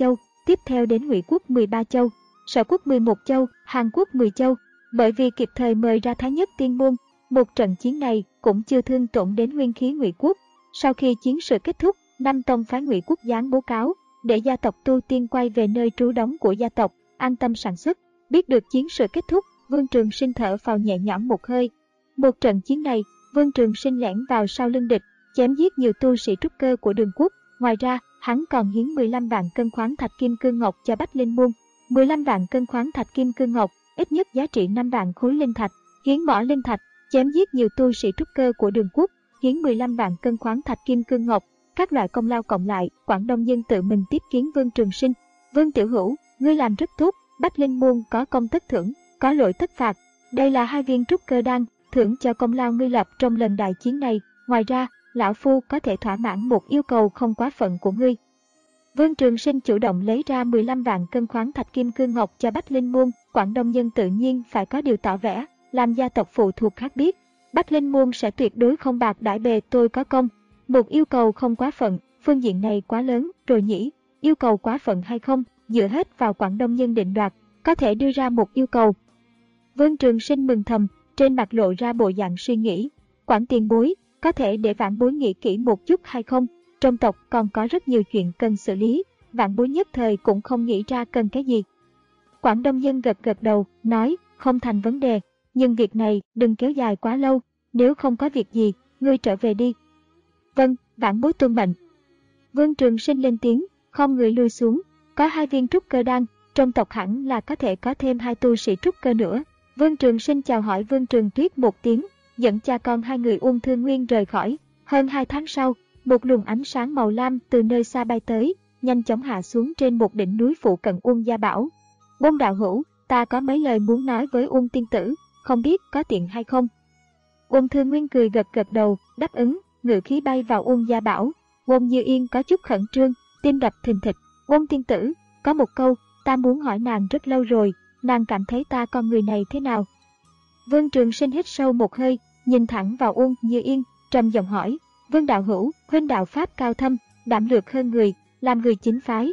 Speaker 1: tiếp theo đến Ngụy quốc mười ba châu, Sở quốc mười một châu, Hàn quốc mười châu. Bởi vì kịp thời mời ra Thái Nhất Tiên Môn, một trận chiến này cũng chưa thương tổn đến nguyên khí Ngụy quốc. Sau khi chiến sự kết thúc, Nam Tông phái Ngụy quốc giáng bố cáo để gia tộc tu tiên quay về nơi trú đóng của gia tộc, an tâm sản xuất. Biết được chiến sự kết thúc, Vương Trường Sinh thở phào nhẹ nhõm một hơi. Một trận chiến này, Vương Trường Sinh lẻn vào sau lưng địch, chém giết nhiều tu sĩ trúc cơ của Đường quốc. Ngoài ra, hắn còn hiến mười lăm vạn cân khoáng thạch kim cương ngọc cho Bách Linh Môn. mười lăm vạn cân khoáng thạch kim cương ngọc, ít nhất giá trị năm vạn khối linh thạch. Hiến mỏ linh thạch, chém giết nhiều tu sĩ trúc cơ của Đường quốc, hiến mười lăm vạn cân khoáng thạch kim cương ngọc. Các loại công lao cộng lại, Quảng Đông Nhân tự mình tiếp kiến Vương Trường Sinh. Vương tiểu hữu, ngươi làm rất tốt, Bách Linh Môn có công tất thưởng, có lỗi tất phạt. Đây là hai viên trúc cơ đan, thưởng cho công lao ngươi lập trong lần đại chiến này. Ngoài ra, lão phu có thể thỏa mãn một yêu cầu không quá phận của ngươi. Vương Trường Sinh chủ động lấy ra mười lăm vạn cân khoáng thạch kim cương ngọc cho Bách Linh Môn. Quảng Đông Nhân tự nhiên phải có điều tỏ vẻ, làm gia tộc phụ thuộc khác biết. Bách Linh Môn sẽ tuyệt đối không bạc đãi bề tôi có công. Một yêu cầu không quá phận, phương diện này quá lớn rồi nhỉ. Yêu cầu quá phận hay không, dựa hết vào Quảng Đông Nhân định đoạt, có thể đưa ra một yêu cầu. Vương Trường Sinh mừng thầm, trên mặt lộ ra bộ dạng suy nghĩ. Quảng tiền bối, có thể để vãn bối nghĩ kỹ một chút hay không? Trong tộc còn có rất nhiều chuyện cần xử lý, vãn bối nhất thời cũng không nghĩ ra cần cái gì. Quảng Đông Nhân gật gật đầu, nói, không thành vấn đề, nhưng việc này đừng kéo dài quá lâu, nếu không có việc gì, ngươi trở về đi. Vâng, vãn bối tuân mệnh. Vương Trường Sinh lên tiếng, không người lui xuống, có hai viên trúc cơ đan, trong tộc hẳn là có thể có thêm hai tu sĩ trúc cơ nữa. Vương Trường Sinh chào hỏi Vương Trường Tuyết một tiếng, dẫn cha con hai người Uông Thương Nguyên rời khỏi. Hơn hai tháng sau, một luồng ánh sáng màu lam từ nơi xa bay tới, nhanh chóng hạ xuống trên một đỉnh núi phụ cận Uông Gia Bảo. Uông đạo hữu, ta có mấy lời muốn nói với Uông tiên tử, không biết có tiện hay không? Uông Thương Nguyên cười gật gật đầu, đáp ứng, ngự khí bay vào Uông Gia Bảo. Uông Như Yên có chút khẩn trương, tim đập thình thịch. Uông tiên tử, có một câu, ta muốn hỏi nàng rất lâu rồi, nàng cảm thấy ta con người này thế nào? Vương Trường Sinh hít sâu một hơi, nhìn thẳng vào Uông Như Yên, trầm giọng hỏi, Vương đạo hữu, huynh đạo pháp cao thâm, đảm lược hơn người, làm người chính phái.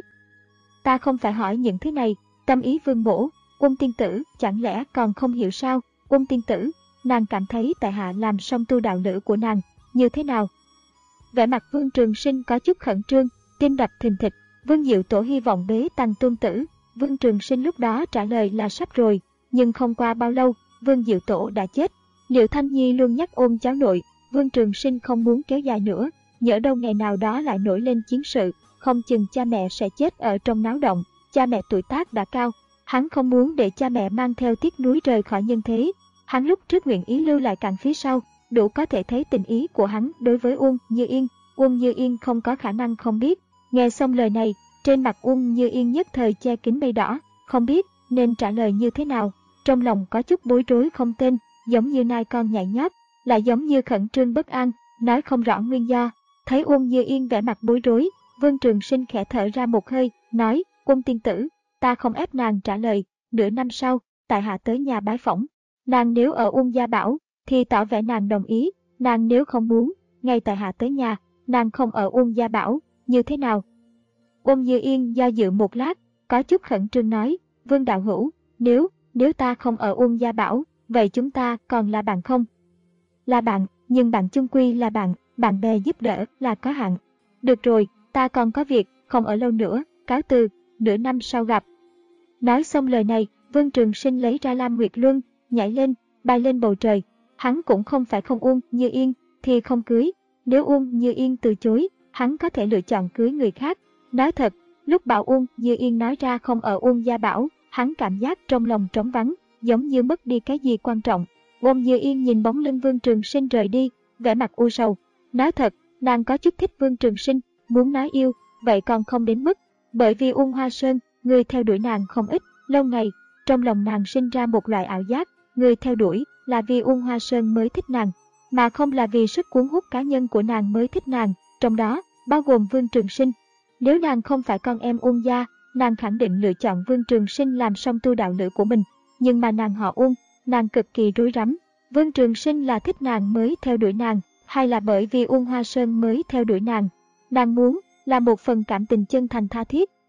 Speaker 1: Ta không phải hỏi những thứ này, tâm ý Vương mỗ, Uông tiên tử, chẳng lẽ còn không hiểu sao? Uông tiên tử, nàng cảm thấy tại hạ làm song tu đạo lữ của nàng, như thế nào? Vẻ mặt Vương Trường Sinh có chút khẩn trương, tim đập thình thịch. Vương Diệu Tổ hy vọng bế tăng tôn tử. Vương Trường Sinh lúc đó trả lời là sắp rồi, nhưng không qua bao lâu, Vương Diệu Tổ đã chết. Liệu Thanh Nhi luôn nhắc ôm cháu nội, Vương Trường Sinh không muốn kéo dài nữa, nhỡ đâu ngày nào đó lại nổi lên chiến sự, không chừng cha mẹ sẽ chết ở trong náo động. Cha mẹ tuổi tác đã cao, hắn không muốn để cha mẹ mang theo tiếc nuối rời khỏi nhân thế. Hắn lúc trước nguyện ý lưu lại cạnh phía sau, đủ có thể thấy tình ý của hắn đối với Uông Như Yên. Uông Như Yên không có khả năng không biết. Nghe xong lời này, trên mặt Uông Như Yên nhất thời che kín mây đỏ, không biết nên trả lời như thế nào. Trong lòng có chút bối rối không tên, giống như nai con nhảy nhót, lại giống như khẩn trương bất an, nói không rõ nguyên do. Thấy Uông Như Yên vẻ mặt bối rối, Vương Trường Sinh khẽ thở ra một hơi, nói, Uông tiên tử, ta không ép nàng trả lời, nửa năm sau, tại hạ tới nhà bái phỏng. Nàng nếu ở Uông Gia Bảo, thì tỏ vẻ nàng đồng ý, nàng nếu không muốn, ngay tại hạ tới nhà, nàng không ở Uông Gia Bảo, như thế nào? Uông Như Yên do dự một lát, có chút khẩn trương nói, Vương đạo hữu, nếu, nếu ta không ở Uông Gia Bảo, vậy chúng ta còn là bạn không? Là bạn, nhưng bạn chung quy là bạn, bạn bè giúp đỡ là có hạn. Được rồi, ta còn có việc, không ở lâu nữa, cáo từ, nửa năm sau gặp. Nói xong lời này, Vương Trường Sinh lấy ra Lam Nguyệt Luân, nhảy lên, bay lên bầu trời. Hắn cũng không phải không Uông Như Yên, thì không cưới. Nếu Uông Như Yên từ chối, hắn có thể lựa chọn cưới người khác. Nói thật, lúc bảo Uông Như Yên nói ra không ở Uông Gia Bảo, hắn cảm giác trong lòng trống vắng, giống như mất đi cái gì quan trọng. Uông Như Yên nhìn bóng lưng Vương Trường Sinh rời đi, vẻ mặt u sầu. Nói thật, nàng có chút thích Vương Trường Sinh, muốn nói yêu, vậy còn không đến mức. Bởi vì Uông Hoa Sơn, người theo đuổi nàng không ít, lâu ngày, trong lòng nàng sinh ra một loại ảo giác, người theo đuổi là vì Uông Hoa Sơn mới thích nàng, mà không là vì sức cuốn hút cá nhân của nàng mới thích nàng, trong đó bao gồm Vương Trường Sinh. Nếu nàng không phải con em Uông gia, nàng khẳng định lựa chọn Vương Trường Sinh làm song tu đạo lữ của mình, nhưng mà nàng họ Uông, nàng cực kỳ rối rắm. Vương Trường Sinh là thích nàng mới theo đuổi nàng, hay là bởi vì Uông Hoa Sơn mới theo đuổi nàng? Nàng muốn là một phần cảm tình chân thành tha thiết,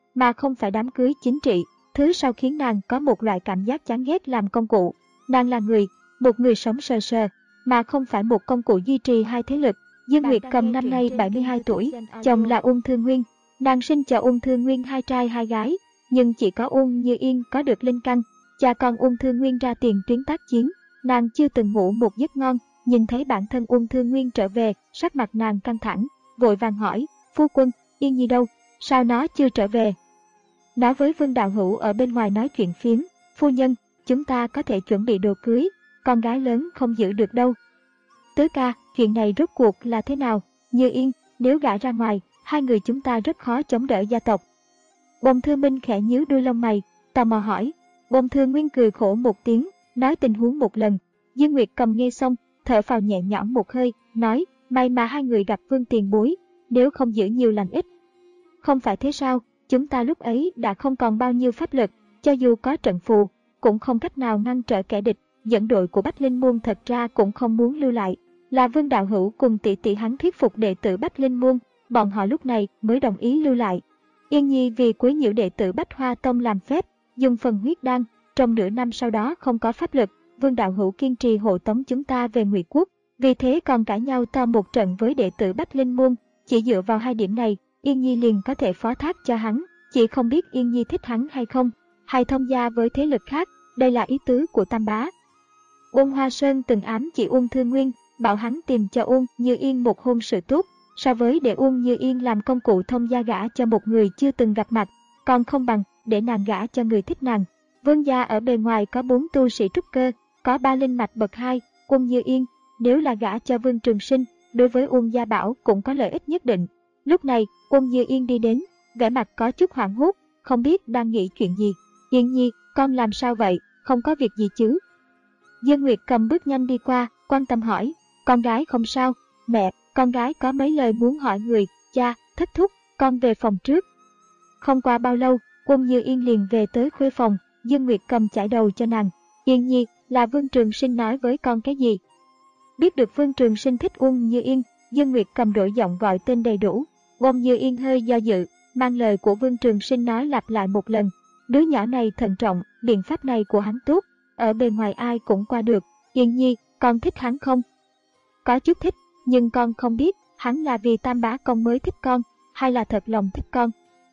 Speaker 1: mà không phải đám cưới chính trị, thứ sau khiến nàng có một loại cảm giác chán ghét làm công cụ. Nàng là người, một người sống sờ sờ, mà không phải một công cụ duy trì hai thế lực. Dương Nguyệt Cầm năm nay bảy mươi hai tuổi, chồng là Uông Thư Nguyên. Nàng sinh cho Uông Thư Nguyên hai trai hai gái, nhưng chỉ có Uông Như Yên có được linh căn. Cha con Uông Thư Nguyên ra tiền tuyến tác chiến, nàng chưa từng ngủ một giấc ngon. Nhìn thấy bản thân Uông Thư Nguyên trở về, sắc mặt nàng căng thẳng, vội vàng hỏi, phu quân, Yên Nhi đâu, sao nó chưa trở về? Nói với Vương Đạo Hữu ở bên ngoài nói chuyện phiếm, phu nhân, chúng ta có thể chuẩn bị đồ cưới, con gái lớn không giữ được đâu. Tứ ca, chuyện này rốt cuộc là thế nào? Như Yên, nếu gả ra ngoài, hai người chúng ta rất khó chống đỡ gia tộc. Bồn Thư Minh khẽ nhíu đuôi lông mày, tò mò hỏi. Bồn Thư Nguyên cười khổ một tiếng, nói tình huống một lần. Dương Nguyệt Cầm nghe xong, thở phào nhẹ nhõm một hơi, nói, may mà hai người gặp Vương tiền bối, nếu không giữ nhiều lành ít. Không phải thế sao, chúng ta lúc ấy đã không còn bao nhiêu pháp lực, cho dù có trận phù, cũng không cách nào ngăn trở kẻ địch. Dẫn đội của Bách Linh Môn thật ra cũng không muốn lưu lại, là Vương Đạo Hữu cùng tỷ tỷ hắn thuyết phục đệ tử Bách Linh Môn, bọn họ lúc này mới đồng ý lưu lại. Yên Nhi vì quấy nhiễu đệ tử Bách Hoa Tông làm phép, dùng phần huyết đan, trong nửa năm sau đó không có pháp lực, Vương Đạo Hữu kiên trì hộ tống chúng ta về Ngụy Quốc, vì thế còn cãi nhau to một trận với đệ tử Bách Linh Môn. Chỉ dựa vào hai điểm này, Yên Nhi liền có thể phó thác cho hắn, chỉ không biết Yên Nhi thích hắn hay không, hay thông gia với thế lực khác, đây là ý tứ của Tam Bá. Uông Hoa Sơn từng ám chỉ Uông Thư Nguyên, bảo hắn tìm cho Uông Như Yên một hôn sự tốt, so với để Uông Như Yên làm công cụ thông gia gả cho một người chưa từng gặp mặt, còn không bằng để nàng gả cho người thích nàng. Vương gia ở bề ngoài có bốn tu sĩ trúc cơ, có ba linh mạch bậc hai, Uông Như Yên, nếu là gả cho Vương Trường Sinh, đối với Uông Gia Bảo cũng có lợi ích nhất định. Lúc này, Uông Như Yên đi đến, vẻ mặt có chút hoảng hốt, không biết đang nghĩ chuyện gì. Yên Nhi, con làm sao vậy, không có việc gì chứ? Dương Nguyệt Cầm bước nhanh đi qua, quan tâm hỏi, con gái không sao, mẹ, con gái có mấy lời muốn hỏi người, cha, thất thúc, con về phòng trước. Không qua bao lâu, Uông Như Yên liền về tới khuê phòng, Dương Nguyệt Cầm chải đầu cho nàng. Yên Nhi, là Vương Trường Sinh nói với con cái gì? Biết được Vương Trường Sinh thích Uông Như Yên, Dương Nguyệt Cầm đổi giọng gọi tên đầy đủ. Uông Như Yên hơi do dự, mang lời của Vương Trường Sinh nói lặp lại một lần. Đứa nhỏ này thận trọng, biện pháp này của hắn tốt, ở bề ngoài ai cũng qua được. Yên Nhi, con thích hắn không? Có chút thích, nhưng con không biết, hắn là vì Tam Bá Công mới thích con, hay là thật lòng thích con.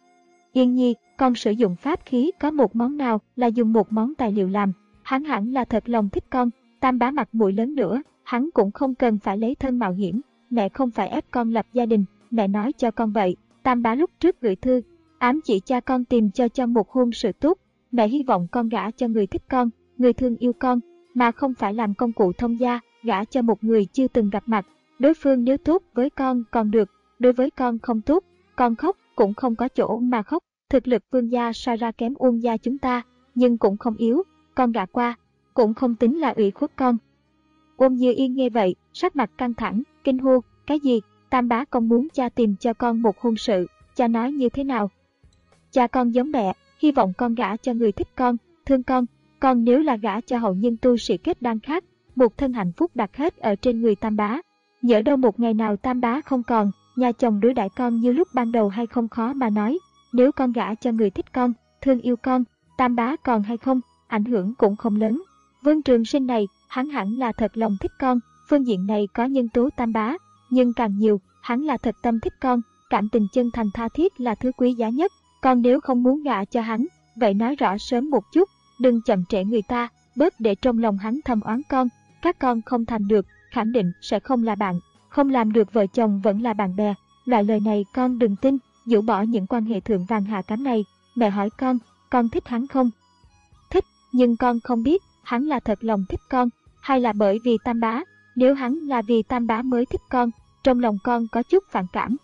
Speaker 1: Yên Nhi, con sử dụng pháp khí có một món nào là dùng một món tài liệu làm, hắn hẳn là thật lòng thích con. Tam Bá mặt mũi lớn nữa, hắn cũng không cần phải lấy thân mạo hiểm, mẹ không phải ép con lập gia đình, mẹ nói cho con vậy. Tam Bá lúc trước gửi thư, ám chỉ cha con tìm cho cho một hôn sự tốt, mẹ hy vọng con gả cho người thích con, người thương yêu con, mà không phải làm công cụ thông gia, gả cho một người chưa từng gặp mặt. Đối phương nếu tốt với con còn được, đối với con không tốt, con khóc cũng không có chỗ mà khóc. Thực lực Vương gia so ra kém Uông gia chúng ta, nhưng cũng không yếu, con gả qua, cũng không tính là ủy khuất con. Uông Như Yên nghe vậy, sắc mặt căng thẳng, kinh hô, cái gì? Tam Bá Công muốn cha tìm cho con một hôn sự, cha nói như thế nào? Cha con giống mẹ, hy vọng con gả cho người thích con, thương con, con nếu là gả cho hậu nhân tu sĩ kết đan khác, một thân hạnh phúc đặt hết ở trên người Tam Bá. Nhỡ đâu một ngày nào Tam Bá không còn, nhà chồng đối đãi con như lúc ban đầu hay không khó mà nói. Nếu con gả cho người thích con, thương yêu con, Tam Bá còn hay không, ảnh hưởng cũng không lớn. Vương Trường Sinh này, hắn hẳn là thật lòng thích con, phương diện này có nhân tố Tam Bá, nhưng càng nhiều, hắn là thật tâm thích con, cảm tình chân thành tha thiết là thứ quý giá nhất. Con nếu không muốn gả cho hắn, vậy nói rõ sớm một chút, đừng chậm trễ người ta, bớt để trong lòng hắn thầm oán con. Các con không thành được, khẳng định sẽ không là bạn, không làm được vợ chồng vẫn là bạn bè. Loại lời này con đừng tin, dũ bỏ những quan hệ thượng vàng hạ cám này. Mẹ hỏi con, con thích hắn không? Thích, nhưng con không biết, hắn là thật lòng thích con, hay là bởi vì Tam Bá. Nếu hắn là vì Tam Bá mới thích con, trong lòng con có chút phản cảm.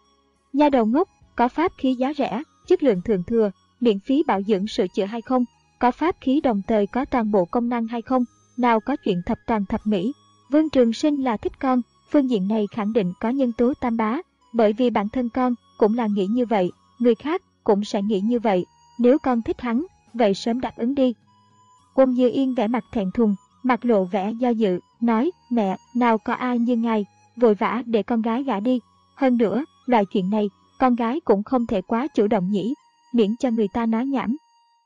Speaker 1: Nha đầu ngốc, có pháp khí giá rẻ, chất lượng thượng thừa, miễn phí bảo dưỡng sửa chữa hay không? Có pháp khí đồng thời có toàn bộ công năng hay không? Nào có chuyện thập toàn thập mỹ. Vương Trường Sinh là thích con, phương diện này khẳng định có nhân tố Tam Bá, bởi vì bản thân con cũng là nghĩ như vậy, người khác cũng sẽ nghĩ như vậy. Nếu con thích hắn, vậy sớm đáp ứng đi. Uông Như Yên vẻ mặt thẹn thùng, mặt lộ vẻ do dự, nói, mẹ, nào có ai như ngài, vội vã để con gái gả đi. Hơn nữa, loại chuyện này, con gái cũng không thể quá chủ động nhỉ. miễn cho người ta nói nhảm.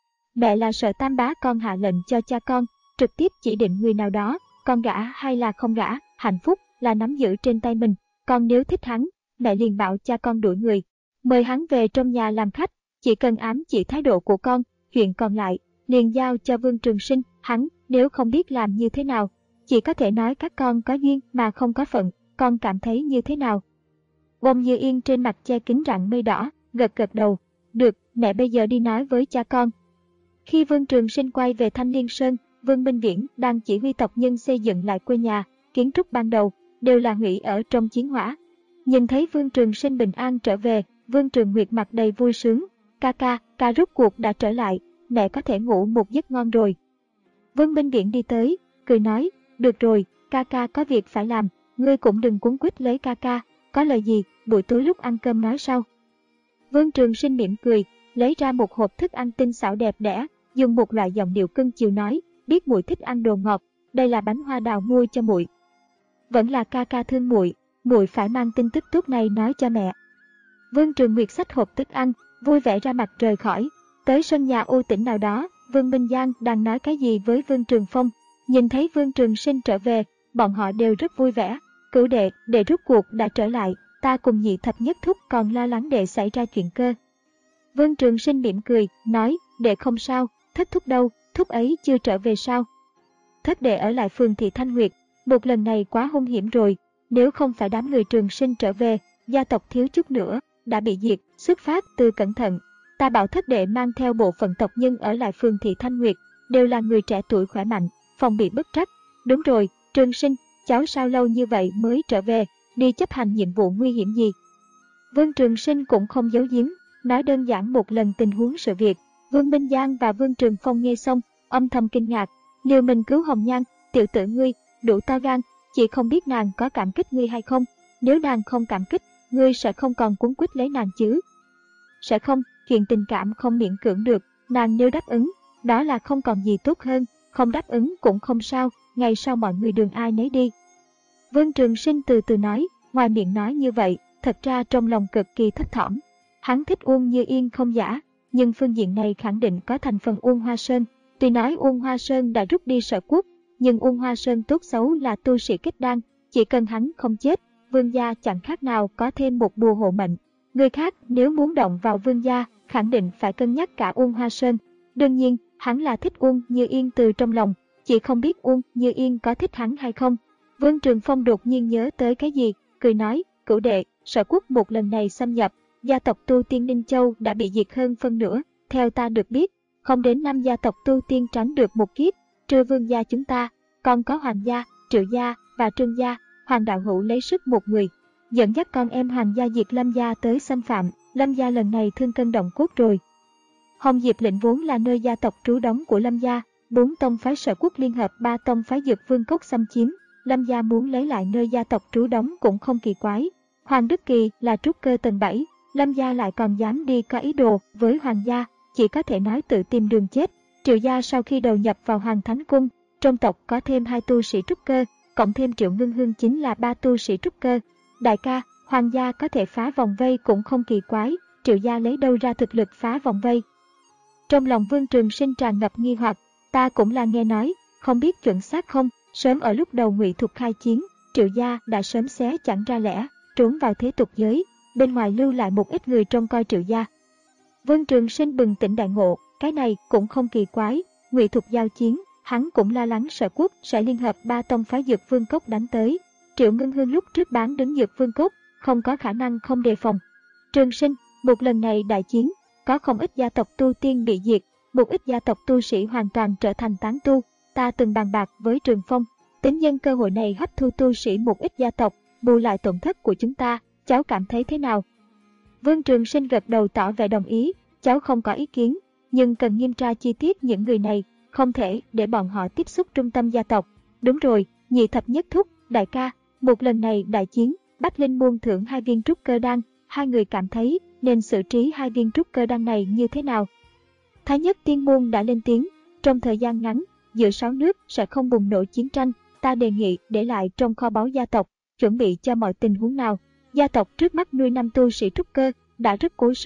Speaker 1: Mẹ là sợ Tam bá con hạ lệnh cho cha con, trực tiếp chỉ định người nào đó, con gả hay là không gả, hạnh phúc là nắm giữ trên tay mình. Con nếu thích hắn, mẹ liền bảo cha con đuổi người, mời hắn về trong nhà làm khách, chỉ cần ám chỉ thái độ của con, chuyện còn lại liền giao cho Vương Trường Sinh. Hắn nếu không biết làm như thế nào, chỉ có thể nói các con có duyên mà không có phận. Con cảm thấy như thế nào? Bông Như Yên trên mặt che kín rặng mây đỏ, gật gật đầu. Được, mẹ bây giờ đi nói với cha con. Khi Vương Trường Sinh quay về Thanh Liên Sơn, Vương Minh Viễn đang chỉ huy tộc nhân xây dựng lại quê nhà. Kiến trúc ban đầu đều là hủy ở trong chiến hỏa. Nhìn thấy Vương Trường Sinh bình an trở về, Vương Trường Nguyệt mặt đầy vui sướng. Ca ca, ca rốt cuộc đã trở lại, mẹ có thể ngủ một giấc ngon rồi. Vương Minh Viễn đi tới, cười nói, được rồi, ca ca có việc phải làm, ngươi cũng đừng cuống quýt lấy ca ca, có lời gì, buổi tối lúc ăn cơm nói sau. Vương Trường Sinh mỉm cười, lấy ra một hộp thức ăn tinh xảo đẹp đẽ, dùng một loại giọng điệu cưng chiều nói, biết muội thích ăn đồ ngọt, đây là bánh hoa đào mua cho muội. Vẫn là ca ca thương muội, muội phải mang tin tức tốt này nói cho mẹ. Vương Trường Nguyệt xách hộp thức ăn, vui vẻ ra mặt rời khỏi. Tới sân nhà u tĩnh nào đó, Vương Minh Giang đang nói cái gì với Vương Trường Phong. Nhìn thấy Vương Trường Sinh trở về, bọn họ đều rất vui vẻ. Cửu đệ, đệ rút cuộc đã trở lại, ta cùng nhị thập nhất thúc còn lo lắng đệ xảy ra chuyện cơ. Vương Trường Sinh mỉm cười, nói, đệ không sao, thất thúc đâu, thúc ấy chưa trở về sao? Thất đệ ở lại phường thị Thanh Nguyệt, một lần này quá hung hiểm rồi, nếu không phải đám người Trường Sinh trở về, gia tộc thiếu chút nữa đã bị diệt. Xuất phát từ cẩn thận, ta bảo thất đệ mang theo bộ phận tộc nhân ở lại phường thị Thanh Nguyệt, đều là người trẻ tuổi khỏe mạnh, phòng bị bất trắc. Đúng rồi, Trường Sinh, cháu sao lâu như vậy mới trở về, đi chấp hành nhiệm vụ nguy hiểm gì? Vương Trường Sinh cũng không giấu giếm, nói đơn giản một lần tình huống sự việc. Vương Minh Giang và Vương Trường Phong nghe xong, âm thầm kinh ngạc, liều mình cứu Hồng Nhan, tiểu tử ngươi, đủ to gan, chỉ không biết nàng có cảm kích ngươi hay không, nếu nàng không cảm kích, ngươi sẽ không còn cuống quýt lấy nàng chứ? Sẽ không, chuyện tình cảm không miễn cưỡng được, nàng nếu đáp ứng, đó là không còn gì tốt hơn, không đáp ứng cũng không sao, ngày sau mọi người đường ai nấy đi. Vương Trường Sinh từ từ nói, ngoài miệng nói như vậy, thật ra trong lòng cực kỳ thấp thỏm. Hắn thích Uông Như Yên không giả, nhưng phương diện này khẳng định có thành phần Uông Hoa Sơn. Tuy nói Uông Hoa Sơn đã rút đi Sở Quốc, nhưng Uông Hoa Sơn tốt xấu là tu sĩ kết đan, chỉ cần hắn không chết, Vương gia chẳng khác nào có thêm một bùa hộ mệnh. Người khác nếu muốn động vào Vương gia, khẳng định phải cân nhắc cả Uông Hoa Sơn. Đương nhiên, hắn là thích Uông Như Yên từ trong lòng, chỉ không biết Uông Như Yên có thích hắn hay không. Vương Trường Phong đột nhiên nhớ tới cái gì, cười nói, cửu đệ, Sở Quốc một lần này xâm nhập, gia tộc Tu Tiên Ninh Châu đã bị diệt hơn phân nửa. Theo ta được biết, không đến năm gia tộc Tu Tiên tránh được một kiếp, trừ Vương gia chúng ta, còn có Hoàng gia, Triệu gia và Trương gia. Hoàng đạo hữu lấy sức một người, dẫn dắt con em Hoàng gia diệt Lâm gia tới xâm phạm, Lâm gia lần này thương cân động cốt rồi. Hồng Diệp Lĩnh vốn là nơi gia tộc trú đóng của Lâm gia, bốn tông phái Sở Quốc liên hợp ba tông phái Dược Vương Cốc xâm chiếm, Lâm gia muốn lấy lại nơi gia tộc trú đóng cũng không kỳ quái. Hoàng Đức Kỳ là trúc cơ tầng bảy, Lâm gia lại còn dám đi có ý đồ với Hoàng gia, chỉ có thể nói tự tìm đường chết. Triệu gia sau khi đầu nhập vào Hoàng Thánh Cung, trong tộc có thêm hai tu sĩ trúc cơ, cộng thêm Triệu Ngưng Hương chính là ba tu sĩ trúc cơ. Đại ca, Hoàng gia có thể phá vòng vây cũng không kỳ quái, Triệu gia lấy đâu ra thực lực phá vòng vây? Trong lòng Vương Trường Sinh tràn ngập nghi hoặc, ta cũng là nghe nói, không biết chuẩn xác không, sớm ở lúc đầu Ngụy Thục khai chiến, Triệu gia đã sớm xé chẳng ra lẽ, trốn vào thế tục giới, bên ngoài lưu lại một ít người trông coi Triệu gia. Vương Trường Sinh bừng tỉnh đại ngộ, cái này cũng không kỳ quái, Ngụy Thục giao chiến, hắn cũng lo lắng Sở Quốc sẽ liên hợp ba tông phái Dược Vương Cốc đánh tới. Triệu Ngưng Hương lúc trước bán đứng Dược Vương Cốc, không có khả năng không đề phòng. Trường Sinh, một lần này đại chiến, có không ít gia tộc tu tiên bị diệt, một ít gia tộc tu sĩ hoàn toàn trở thành tán tu. Ta từng bàn bạc với Trường Phong, tính nhân cơ hội này hấp thu tu sĩ một ít gia tộc, bù lại tổn thất của chúng ta, cháu cảm thấy thế nào? Vương Trường Sinh gật đầu tỏ vẻ đồng ý, cháu không có ý kiến, nhưng cần nghiêm tra chi tiết những người này, không thể để bọn họ tiếp xúc trung tâm gia tộc. Đúng rồi, nhị thập nhất thúc, đại ca, một lần này đại chiến, Bách Linh Môn thưởng hai viên trúc cơ đan, hai người cảm thấy nên xử trí hai viên trúc cơ đan này như thế nào? Thái Nhất Tiên Môn đã lên tiếng, trong thời gian ngắn, giữa sáu nước sẽ không bùng nổ chiến tranh, ta đề nghị để lại trong kho báu gia tộc, chuẩn bị cho mọi tình huống nào. Gia tộc trước mắt nuôi năm tu sĩ trúc cơ, đã rất cố sức,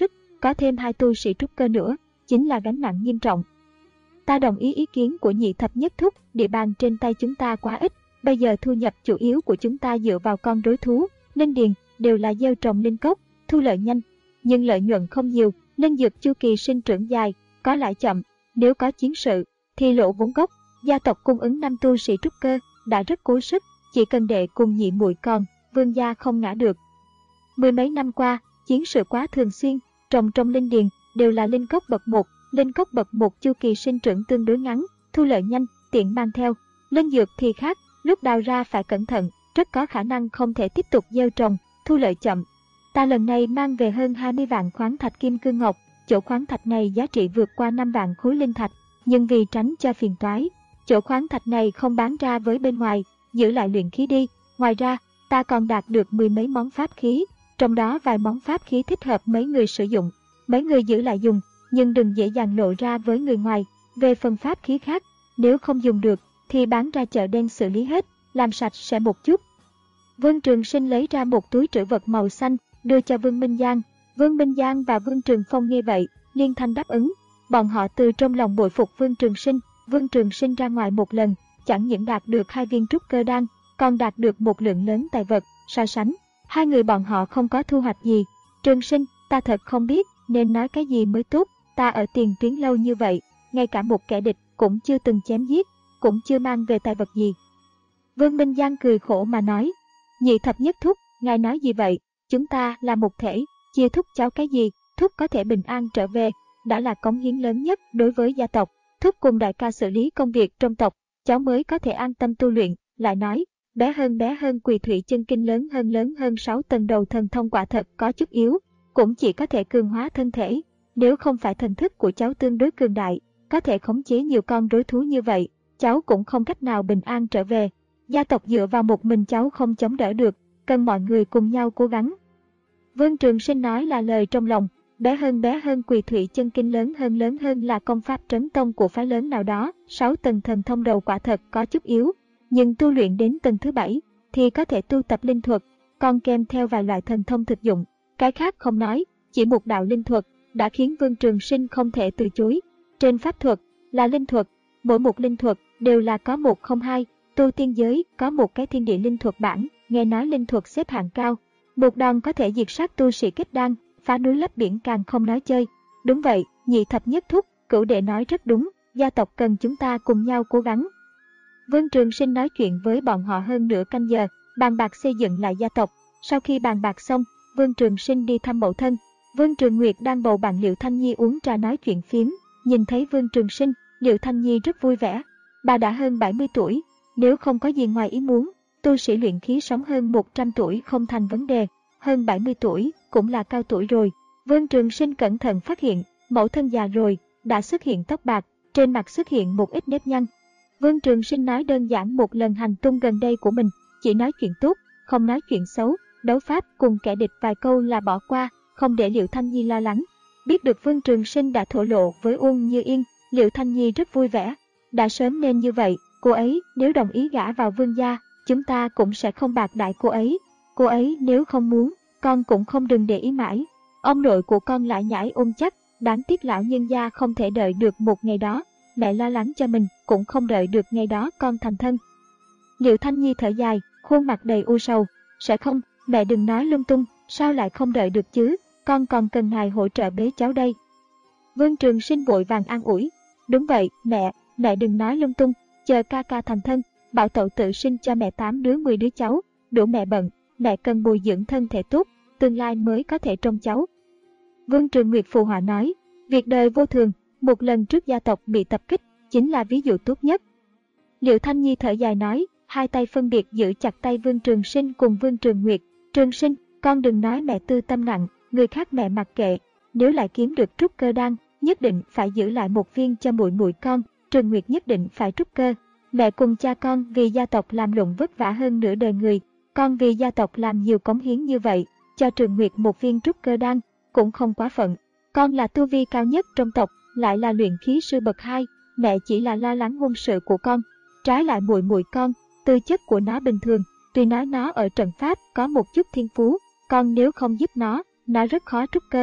Speaker 1: có thêm hai tu sĩ trúc cơ nữa, chính là gánh nặng nghiêm trọng. Ta đồng ý ý kiến của nhị thập nhất thúc, địa bàn trên tay chúng ta quá ít, bây giờ thu nhập chủ yếu của chúng ta dựa vào con rối thú, linh điền, đều là gieo trồng linh cốc, thu lợi nhanh, nhưng lợi nhuận không nhiều, linh dược chu kỳ sinh trưởng dài, có lãi chậm, nếu có chiến sự, thì lỗ vốn gốc. Gia tộc cung ứng năm tu sĩ trúc cơ, đã rất cố sức, chỉ cần đệ cùng nhị muội còn, vương gia không ngã được. Mười mấy năm qua, chiến sự quá thường xuyên, trồng trong linh điền, đều là linh cốc bậc một, linh cốc bậc một chu kỳ sinh trưởng tương đối ngắn, thu lợi nhanh, tiện mang theo. Linh dược thì khác, lúc đào ra phải cẩn thận, rất có khả năng không thể tiếp tục gieo trồng, thu lợi chậm. Ta lần này mang về hơn hai mươi vạn khoáng thạch kim cương ngọc, chỗ khoáng thạch này giá trị vượt qua năm vạn khối linh thạch, nhưng vì tránh cho phiền toái, chỗ khoáng thạch này không bán ra với bên ngoài, giữ lại luyện khí đi. Ngoài ra, ta còn đạt được mười mấy món pháp khí, trong đó vài món pháp khí thích hợp mấy người sử dụng, mấy người giữ lại dùng, nhưng đừng dễ dàng lộ ra với người ngoài. Về phần pháp khí khác, nếu không dùng được, thì bán ra chợ đen xử lý hết, làm sạch sẽ một chút. Vương Trường Sinh lấy ra một túi trữ vật màu xanh, đưa cho Vương Minh Giang. Vương Minh Giang và Vương Trường Phong nghe vậy, liên thanh đáp ứng. Bọn họ từ trong lòng bội phục Vương Trường Sinh. Vương Trường Sinh ra ngoài một lần, chẳng những đạt được hai viên trúc cơ đan, còn đạt được một lượng lớn tài vật. So sánh, hai người bọn họ không có thu hoạch gì. Trường Sinh, ta thật không biết nên nói cái gì mới tốt. Ta ở tiền tuyến lâu như vậy, ngay cả một kẻ địch cũng chưa từng chém giết, cũng chưa mang về tài vật gì. Vương Minh Giang cười khổ mà nói, nhị thập nhất thúc, ngài nói gì vậy? Chúng ta là một thể, chia thúc cháu cái gì? Thúc có thể bình an trở về, đã là cống hiến lớn nhất đối với gia tộc. Thúc cùng đại ca xử lý công việc trong tộc, cháu mới có thể an tâm tu luyện. Lại nói, bé hơn bé hơn Quỳ Thủy chân kinh lớn hơn lớn hơn sáu tầng đầu thần thông quả thật có chút yếu, cũng chỉ có thể cường hóa thân thể. Nếu không phải thần thức của cháu tương đối cường đại, có thể khống chế nhiều con rối thú như vậy, cháu cũng không cách nào bình an trở về. Gia tộc dựa vào một mình cháu không chống đỡ được, cần mọi người cùng nhau cố gắng. Vương Trường Sinh nói là lời trong lòng. Bé hơn bé hơn Quỳ Thủy chân kinh lớn hơn lớn hơn là công pháp trấn tông của phái lớn nào đó, sáu tầng thần thông đầu quả thật có chút yếu, nhưng tu luyện đến tầng thứ bảy thì có thể tu tập linh thuật, còn kèm theo vài loại thần thông thực dụng. Cái khác không nói, chỉ một đạo linh thuật đã khiến Vương Trường Sinh không thể từ chối. Trên pháp thuật là linh thuật, mỗi một linh thuật đều là có một không hai, tu tiên giới có một cái thiên địa linh thuật bản, nghe nói linh thuật xếp hạng cao, một đòn có thể diệt sát tu sĩ kết đan, phá núi lấp biển càng không nói chơi. Đúng vậy, nhị thập nhất thúc, cửu đệ nói rất đúng, gia tộc cần chúng ta cùng nhau cố gắng. Vương Trường Sinh nói chuyện với bọn họ hơn nửa canh giờ, bàn bạc xây dựng lại gia tộc. Sau khi bàn bạc xong, Vương Trường Sinh đi thăm mẫu thân. Vương Trường Nguyệt đang bầu bạn Liệu Thanh Nhi uống trà nói chuyện phiếm, nhìn thấy Vương Trường Sinh, Liệu Thanh Nhi rất vui vẻ. Bà đã hơn bảy mươi tuổi, nếu không có gì ngoài ý muốn, tu sĩ luyện khí sống hơn một trăm tuổi không thành vấn đề, hơn bảy mươi tuổi cũng là cao tuổi rồi. Vương Trường Sinh cẩn thận phát hiện, mẫu thân già rồi, đã xuất hiện tóc bạc, trên mặt xuất hiện một ít nếp nhăn. Vương Trường Sinh nói đơn giản một lần hành tung gần đây của mình, chỉ nói chuyện tốt, không nói chuyện xấu, đấu pháp cùng kẻ địch vài câu là bỏ qua, không để Liệu Thanh Nhi lo lắng. Biết được Vương Trường Sinh đã thổ lộ với Uông Như Yên, Liệu Thanh Nhi rất vui vẻ. Đã sớm nên như vậy, cô ấy nếu đồng ý gả vào Vương gia, chúng ta cũng sẽ không bạc đại cô ấy. Cô ấy nếu không muốn, con cũng không đừng để ý mãi. Ông nội của con lại nhảy ôm chắc, đáng tiếc lão nhân gia không thể đợi được một ngày đó. Mẹ lo lắng cho mình, cũng không đợi được ngày đó con thành thân. Liệu Thanh Nhi thở dài, khuôn mặt đầy u sầu. Sẽ không, mẹ đừng nói lung tung, sao lại không đợi được chứ, con còn cần ngài hỗ trợ bế cháu đây. Vương Trường Sinh vội vàng an ủi. Đúng vậy, mẹ, mẹ đừng nói lung tung, chờ ca ca thành thân, bảo tẩu tự sinh cho mẹ tám đứa mười đứa cháu, đủ mẹ bận, mẹ cần bồi dưỡng thân thể tốt, tương lai mới có thể trông cháu. Vương Trường Nguyệt phù họa nói, việc đời vô thường, một lần trước gia tộc bị tập kích, chính là ví dụ tốt nhất. Liệu Thanh Nhi thở dài nói, hai tay phân biệt giữ chặt tay Vương Trường Sinh cùng Vương Trường Nguyệt. Trường Sinh, con đừng nói mẹ tư tâm nặng, người khác mẹ mặc kệ, nếu lại kiếm được trúc cơ đan, nhất định phải giữ lại một viên cho muội muội con. Trường Nguyệt nhất định phải trúc cơ. Mẹ cùng cha con vì gia tộc làm lụng vất vả hơn nửa đời người, con vì gia tộc làm nhiều cống hiến như vậy, cho Trường Nguyệt một viên trúc cơ đan cũng không quá phận. Con là tu vi cao nhất trong tộc, lại là luyện khí sư bậc hai, mẹ chỉ là lo lắng hôn sự của con. Trái lại muội muội con, tư chất của nó bình thường, tuy nói nó ở trận pháp có một chút thiên phú, con nếu không giúp nó, nó rất khó trúc cơ.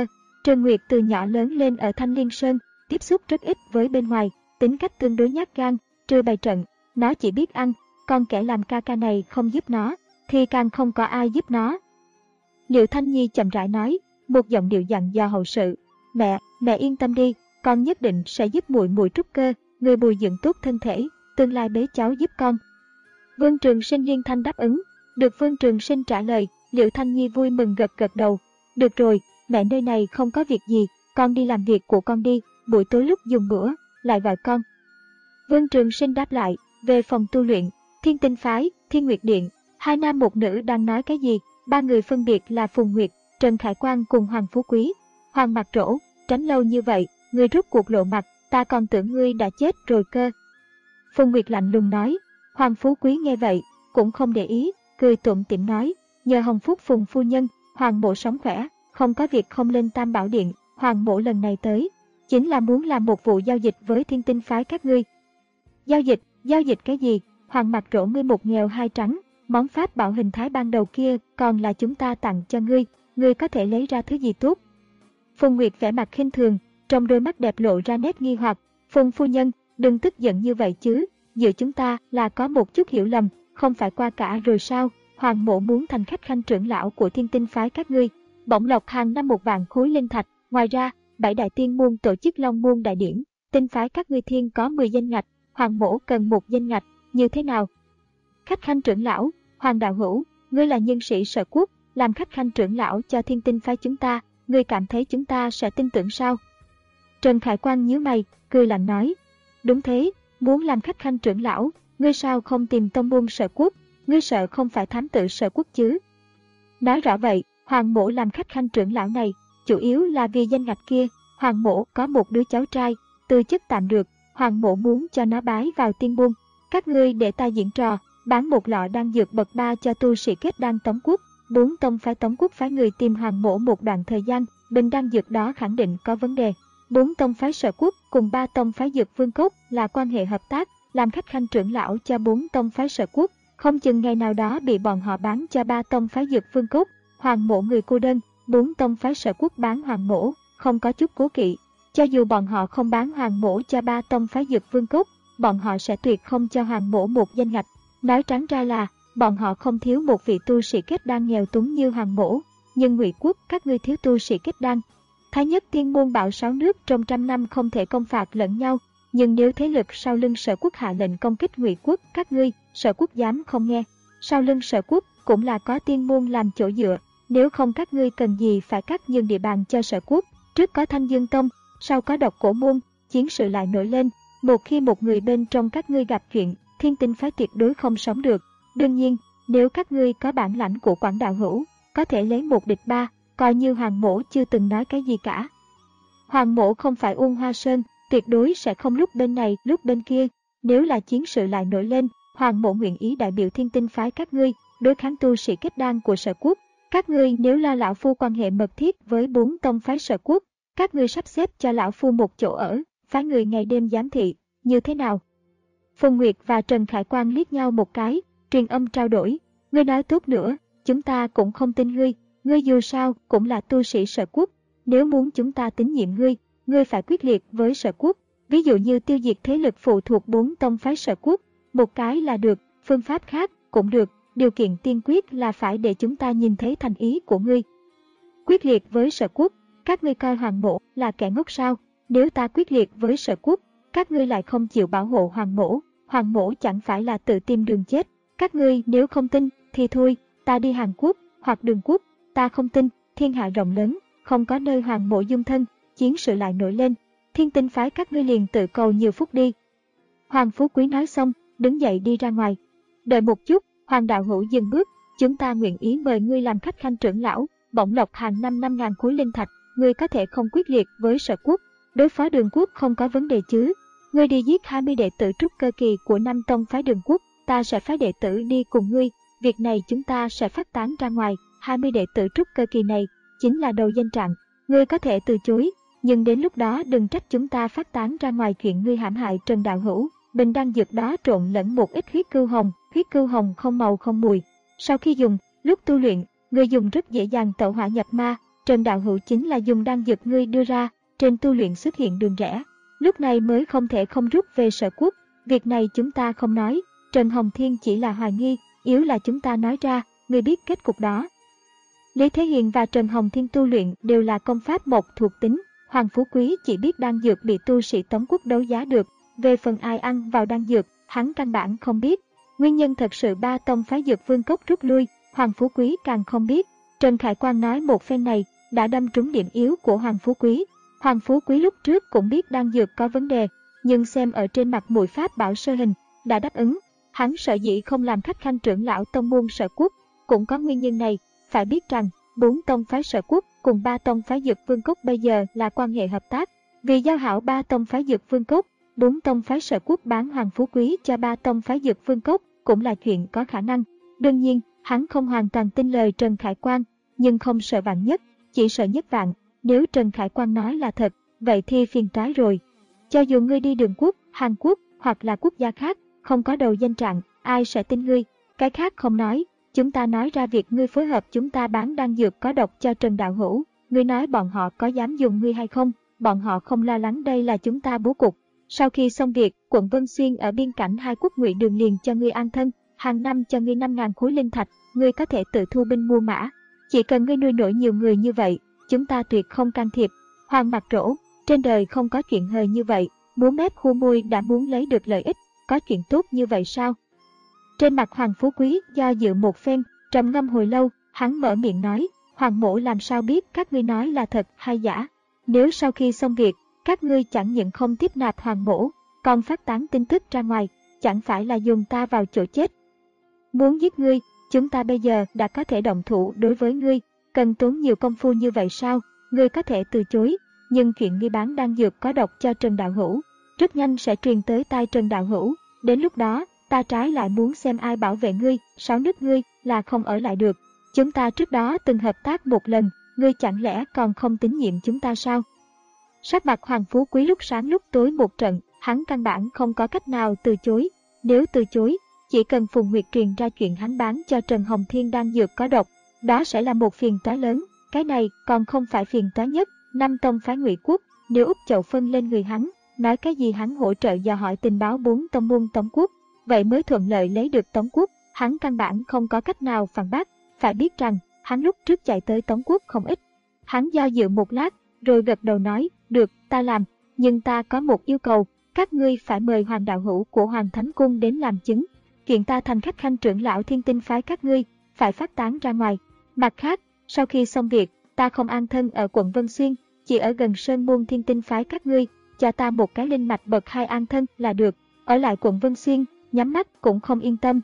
Speaker 1: Trần Nguyệt từ nhỏ lớn lên ở Thanh Liên Sơn, tiếp xúc rất ít với bên ngoài, tính cách tương đối nhát gan, trừ bày trận, nó chỉ biết ăn, còn kẻ làm ca ca này không giúp nó, thì càng không có ai giúp nó. Liệu Thanh Nhi chậm rãi nói, một giọng điệu dặn dò hậu sự. Mẹ, mẹ yên tâm đi, con nhất định sẽ giúp muội muội trúc cơ, người bồi dưỡng tốt thân thể, tương lai bế cháu giúp con. Vương Trường Sinh liên thanh đáp ứng. Được Vương Trường Sinh trả lời, Liệu Thanh Nhi vui mừng gật gật đầu. Được rồi, mẹ nơi này không có việc gì, con đi làm việc của con đi, buổi tối lúc dùng bữa, lại gọi con. Vương Trường Sinh đáp lại, về phòng tu luyện, Thiên Tinh Phái, Thiên Nguyệt Điện, hai nam một nữ đang nói cái gì, ba người phân biệt là Phùng Nguyệt, Trần Khải Quang cùng Hoàng Phú Quý. Hoàng mặt rỗ, tránh lâu như vậy, ngươi rút cuộc lộ mặt, ta còn tưởng ngươi đã chết rồi cơ. Phùng Nguyệt lạnh lùng nói. Hoàng Phú Quý nghe vậy, cũng không để ý, cười tủm tỉm nói, nhờ hồng phúc Phùng phu nhân, Hoàng mộ sống khỏe, không có việc không lên Tam Bảo Điện, Hoàng mộ lần này tới, chính là muốn làm một vụ giao dịch với Thiên Tinh Phái các ngươi. Giao dịch, giao dịch cái gì? Hoàng mặt rỗ, ngươi một nghèo hai trắng, món pháp bảo hình thái ban đầu kia còn là chúng ta tặng cho ngươi, ngươi có thể lấy ra thứ gì tốt? Phùng Nguyệt vẻ mặt khinh thường, trong đôi mắt đẹp lộ ra nét nghi hoặc. Phùng phu nhân, đừng tức giận như vậy chứ, giữa chúng ta là có một chút hiểu lầm, không phải qua cả rồi sao? Hoàng mộ muốn thành khách khanh trưởng lão của Thiên Tinh Phái các ngươi, bổng lộc hàng năm một vạn khối linh thạch. Ngoài ra, bảy đại tiên môn tổ chức Long môn đại điển, Tinh Phái các ngươi thiên có mười danh ngạch, Hoàng mộ cần một danh ngạch, như thế nào? Khách khanh trưởng lão, Hoàng đạo hữu, ngươi là nhân sĩ Sở Quốc, làm khách khanh trưởng lão cho Thiên Tinh Phái chúng ta, ngươi cảm thấy chúng ta sẽ tin tưởng sao? Trần Khải Quang nhíu mày, cười lạnh nói, đúng thế, muốn làm khách khanh trưởng lão, ngươi sao không tìm tông môn Sở Quốc, ngươi sợ không phải thám tử Sở Quốc chứ? Nói rõ vậy, Hoàng mộ làm khách khanh trưởng lão này, chủ yếu là vì danh ngạch kia. Hoàng mộ có một đứa cháu trai, tư chất tạm được, Hoàng mộ muốn cho nó bái vào tiên môn. Các ngươi để ta diễn trò, bán một lọ đan dược bậc ba cho tu sĩ kết đan Tống Quốc. Bốn tông phái Tống Quốc phái người tìm Hoàng mộ một đoạn thời gian, bình đan dược đó khẳng định có vấn đề. Bốn tông phái Sở Quốc cùng ba tông phái Dược Vương Cốc là quan hệ hợp tác, làm khách khanh trưởng lão cho bốn tông phái Sở Quốc, không chừng ngày nào đó bị bọn họ bán cho ba tông phái Dược Vương Cốc. Hoàng mộ người cô đơn, bốn tông phái Sở Quốc bán Hoàng mộ, không có chút cố kỵ. Cho dù bọn họ không bán Hoàng mộ cho ba tông phái Dược Vương Cốc, bọn họ sẽ tuyệt không cho Hoàng mộ một danh ngạch. Nói trắng ra là, bọn họ không thiếu một vị tu sĩ kết đan nghèo túng như Hoàng mộ, nhưng Ngụy Quốc các ngươi thiếu tu sĩ kết đan. Thái nhất tiên môn bảo sáu nước trong trăm năm không thể công phạt lẫn nhau, nhưng nếu thế lực sau lưng Sở Quốc hạ lệnh công kích Ngụy Quốc các ngươi, Sở Quốc dám không nghe. Sau lưng Sở Quốc cũng là có tiên môn làm chỗ dựa, nếu không các ngươi cần gì phải cắt nhường địa bàn cho Sở Quốc. Trước có Thanh Dương Tông, sau có Độc Cổ môn, chiến sự lại nổi lên. Một khi một người bên trong các ngươi gặp chuyện, Thiên Tinh Phái tuyệt đối không sống được. Đương nhiên, nếu các ngươi có bản lãnh của Quảng đạo hữu, có thể lấy một địch ba, coi như Hoàng mộ chưa từng nói cái gì cả. Hoàng mộ không phải Uông Hoa Sơn, tuyệt đối sẽ không lúc bên này lúc bên kia. Nếu là chiến sự lại nổi lên, Hoàng mộ nguyện ý đại biểu Thiên Tinh Phái các ngươi, đối kháng tu sĩ kết đan của Sở Quốc. Các ngươi nếu là lão phu quan hệ mật thiết với bốn tông phái Sở Quốc, các ngươi sắp xếp cho lão phu một chỗ ở, phái người ngày đêm giám thị, như thế nào? Phùng Nguyệt và Trần Khải Quang liếc nhau một cái, truyền âm trao đổi. Ngươi nói tốt nữa, chúng ta cũng không tin ngươi, ngươi dù sao cũng là tu sĩ Sở Quốc. Nếu muốn chúng ta tín nhiệm ngươi, ngươi phải quyết liệt với Sở Quốc. Ví dụ như tiêu diệt thế lực phụ thuộc bốn tông phái Sở Quốc, một cái là được, phương pháp khác cũng được. Điều kiện tiên quyết là phải để chúng ta nhìn thấy thành ý của ngươi. Quyết liệt với Sở Quốc, các ngươi coi Hoàng mộ là kẻ ngốc sao? Nếu ta quyết liệt với Sở Quốc, các ngươi lại không chịu bảo hộ Hoàng mộ, Hoàng mộ chẳng phải là tự tìm đường chết. Các ngươi nếu không tin, thì thôi, ta đi Hàn Quốc hoặc Đường Quốc. Ta không tin, thiên hạ rộng lớn, không có nơi Hoàng mộ dung thân, chiến sự lại nổi lên. Thiên Tinh Phái các ngươi liền tự cầu nhiều phút đi. Hoàng Phú Quý nói xong, đứng dậy đi ra ngoài. Đợi một chút, Hoàng đạo hữu dừng bước, chúng ta nguyện ý mời ngươi làm khách khanh trưởng lão, bổng lộc hàng năm năm ngàn khối linh thạch, ngươi có thể không quyết liệt với Sở Quốc, đối phó Đường Quốc không có vấn đề chứ? Ngươi đi giết hai mươi đệ tử trúc cơ kỳ của năm tông phái Đường Quốc, ta sẽ phái đệ tử đi cùng ngươi, việc này chúng ta sẽ phát tán ra ngoài. hai mươi đệ tử trúc cơ kỳ này chính là đầu danh trạng, ngươi có thể từ chối, nhưng đến lúc đó đừng trách chúng ta phát tán ra ngoài chuyện ngươi hãm hại Trần đạo hữu. Bình đan dược đó trộn lẫn một ít huyết cưu hồng, huyết cưu hồng không màu không mùi. Sau khi dùng, lúc tu luyện, người dùng rất dễ dàng tẩu hỏa nhập ma, Trần Đạo Hữu chính là dùng đan dược ngươi đưa ra, trên tu luyện xuất hiện đường rẽ. Lúc này mới không thể không rút về Sở Quốc. Việc này chúng ta không nói, Trần Hồng Thiên chỉ là hoài nghi, yếu là chúng ta nói ra, ngươi biết kết cục đó. Lý Thế Hiền và Trần Hồng Thiên tu luyện đều là công pháp mộc thuộc tính, Hoàng Phú Quý chỉ biết đan dược bị tu sĩ Tống Quốc đấu giá được, về phần ai ăn vào đan dược, hắn căn bản không biết. Nguyên nhân thật sự ba tông phái Dược Vương Cốc rút lui, Hoàng Phú Quý càng không biết. Trần Khải Quang nói một phen này đã đâm trúng điểm yếu của Hoàng Phú Quý. Hoàng Phú Quý lúc trước cũng biết đan dược có vấn đề, nhưng xem ở trên mặt mũi pháp bảo sơ hình, đã đáp ứng. Hắn sợ dĩ không làm khách khanh trưởng lão tông môn Sở Quốc, cũng có nguyên nhân này. Phải biết rằng, bốn tông phái Sở Quốc cùng ba tông phái Dược Vương Cốc bây giờ là quan hệ hợp tác. Vì giao hảo ba tông phái Dược Vương Cốc, bốn tông phái Sở Quốc bán Hoàng Phú Quý cho ba tông phái Dược Vương Cốc cũng là chuyện có khả năng. Đương nhiên, hắn không hoàn toàn tin lời Trần Khải Quang, nhưng không sợ vạn nhất, chỉ sợ nhất vạn. Nếu Trần Khải Quang nói là thật, vậy thì phiền toái rồi. Cho dù ngươi đi đường quốc, Hàn Quốc hoặc là quốc gia khác, không có đầu danh trạng, ai sẽ tin ngươi? Cái khác không nói, chúng ta nói ra việc ngươi phối hợp chúng ta bán đan dược có độc cho Trần Đạo Hữu. Ngươi nói bọn họ có dám dùng ngươi hay không? Bọn họ không lo lắng đây là chúng ta bố cục. Sau khi xong việc, quận Vân Xuyên ở biên cảnh hai quốc Ngụy Đường liền cho ngươi an thân, hàng năm cho ngươi năm ngàn khối linh thạch, ngươi có thể tự thu binh mua mã. Chỉ cần ngươi nuôi nổi nhiều người như vậy, chúng ta tuyệt không can thiệp. Hoàng Mặt Trổ, trên đời không có chuyện hời như vậy, múa mép khua môi đã muốn lấy được lợi ích, có chuyện tốt như vậy sao? Trên mặt Hoàng Phú Quý do dự một phen, trầm ngâm hồi lâu, hắn mở miệng nói, Hoàng mỗ làm sao biết các ngươi nói là thật hay giả? Nếu sau khi xong việc, các ngươi chẳng những không tiếp nạp Hoàng mỗ, còn phát tán tin tức ra ngoài, chẳng phải là dùng ta vào chỗ chết. Muốn giết ngươi, chúng ta bây giờ đã có thể động thủ đối với ngươi, cần tốn nhiều công phu như vậy sao? Ngươi có thể từ chối, nhưng chuyện ngươi bán đan dược có độc cho Trần Đạo Hữu, rất nhanh sẽ truyền tới tai Trần Đạo Hữu. Đến lúc đó, ta trái lại muốn xem ai bảo vệ ngươi, sáu nước ngươi là không ở lại được. Chúng ta trước đó từng hợp tác một lần, ngươi chẳng lẽ còn không tín nhiệm chúng ta sao? Sắc mặt Hoàng Phú Quý lúc sáng lúc tối một trận, hắn căn bản không có cách nào từ chối. Nếu từ chối, chỉ cần Phùng Nguyệt truyền ra chuyện hắn bán cho Trần Hồng Thiên đan dược có độc, đó sẽ là một phiền toái lớn. Cái này còn không phải phiền toái nhất, năm tông phái Ngụy Quốc, nếu úp chậu phân lên người hắn, nói cái gì hắn hỗ trợ dò hỏi tình báo bốn tông môn Tống Quốc, vậy mới thuận lợi lấy được Tống Quốc, hắn căn bản không có cách nào phản bác. Phải biết rằng, hắn lúc trước chạy tới Tống Quốc không ít. Hắn do dự một lát, rồi gật đầu nói, được, ta làm, nhưng ta có một yêu cầu, các ngươi phải mời Hoàng Đạo Hữu của Hoàng Thánh Cung đến làm chứng. Chuyện ta thành khách khanh trưởng lão Thiên Tinh phái các ngươi, phải phát tán ra ngoài. Mặt khác, sau khi xong việc, ta không an thân ở quận Vân Xuyên, chỉ ở gần Sơn Môn Thiên Tinh phái các ngươi, cho ta một cái linh mạch bậc hai an thân là được. Ở lại quận Vân Xuyên, nhắm mắt cũng không yên tâm.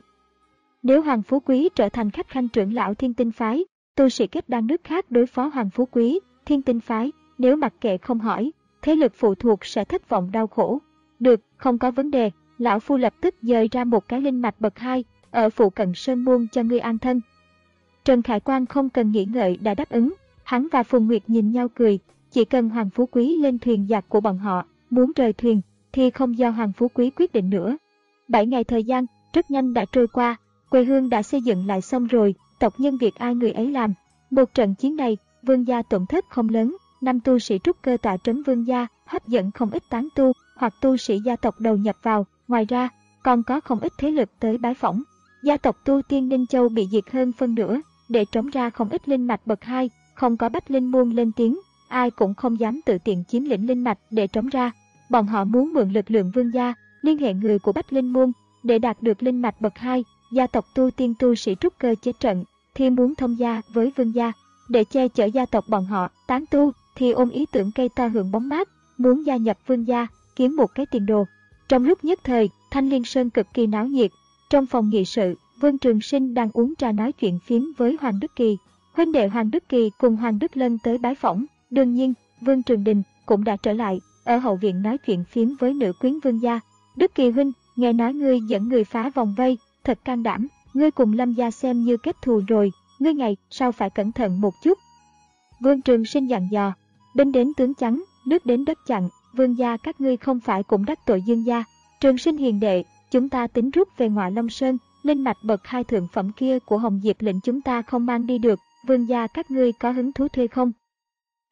Speaker 1: Nếu Hoàng Phú Quý trở thành khách khanh trưởng lão Thiên Tinh phái, tu sĩ kết đan nước khác đối phó Hoàng Phú Quý, Thiên Tinh phái, nếu mặc kệ không hỏi, thế lực phụ thuộc sẽ thất vọng đau khổ. Được, không có vấn đề, lão phu lập tức dời ra một cái linh mạch bậc hai, ở phụ cận Sơn Môn cho ngươi an thân. Trần Khải Quang không cần nghĩ ngợi đã đáp ứng, hắn và Phùng Nguyệt nhìn nhau cười, chỉ cần Hoàng Phú Quý lên thuyền giặc của bọn họ, muốn rời thuyền, thì không do Hoàng Phú Quý quyết định nữa. Bảy ngày thời gian, rất nhanh đã trôi qua, quê hương đã xây dựng lại xong rồi, tộc nhân việc ai người ấy làm. Một trận chiến này, Vương gia tổn thất không lớn, năm tu sĩ trúc cơ tọa trấn Vương gia, hấp dẫn không ít tán tu hoặc tu sĩ gia tộc đầu nhập vào, ngoài ra, còn có không ít thế lực tới bái phỏng. Gia tộc Tu Tiên Ninh Châu bị diệt hơn phân nửa, để trống ra không ít linh mạch bậc hai, không có Bách Linh môn lên tiếng, ai cũng không dám tự tiện chiếm lĩnh linh mạch để trống ra. Bọn họ muốn mượn lực lượng Vương gia, liên hệ người của Bách Linh môn để đạt được linh mạch bậc hai. Gia tộc Tu Tiên tu sĩ trúc cơ chết trận thì muốn thông gia với Vương gia, để che chở gia tộc bọn họ. Tán tu thì ôm ý tưởng cây to hưởng bóng mát, muốn gia nhập Vương gia, kiếm một cái tiền đồ. Trong lúc nhất thời, Thanh Liên Sơn cực kỳ náo nhiệt. Trong phòng nghị sự, Vương Trường Sinh đang uống trà nói chuyện phiếm với Hoàng Đức Kỳ. Huynh đệ Hoàng Đức Kỳ cùng Hoàng Đức Lân tới bái phỏng. Đương nhiên, Vương Trường Đình cũng đã trở lại, ở hậu viện nói chuyện phiếm với nữ quyến Vương gia. Đức Kỳ huynh, nghe nói ngươi dẫn người phá vòng vây, thật can đảm, ngươi cùng Lâm gia xem như kết thù rồi, ngươi ngày sau phải cẩn thận một chút. Vương Trường Sinh dặn dò, binh đến tướng chắn, nước đến đất chặn, Vương gia các ngươi không phải cũng đắc tội Dương gia. Trường Sinh hiền đệ, chúng ta tính rút về Ngọa Long Sơn, linh mạch bậc hai thượng phẩm kia của Hồng Diệp lệnh chúng ta không mang đi được, Vương gia các ngươi có hứng thú thuê không?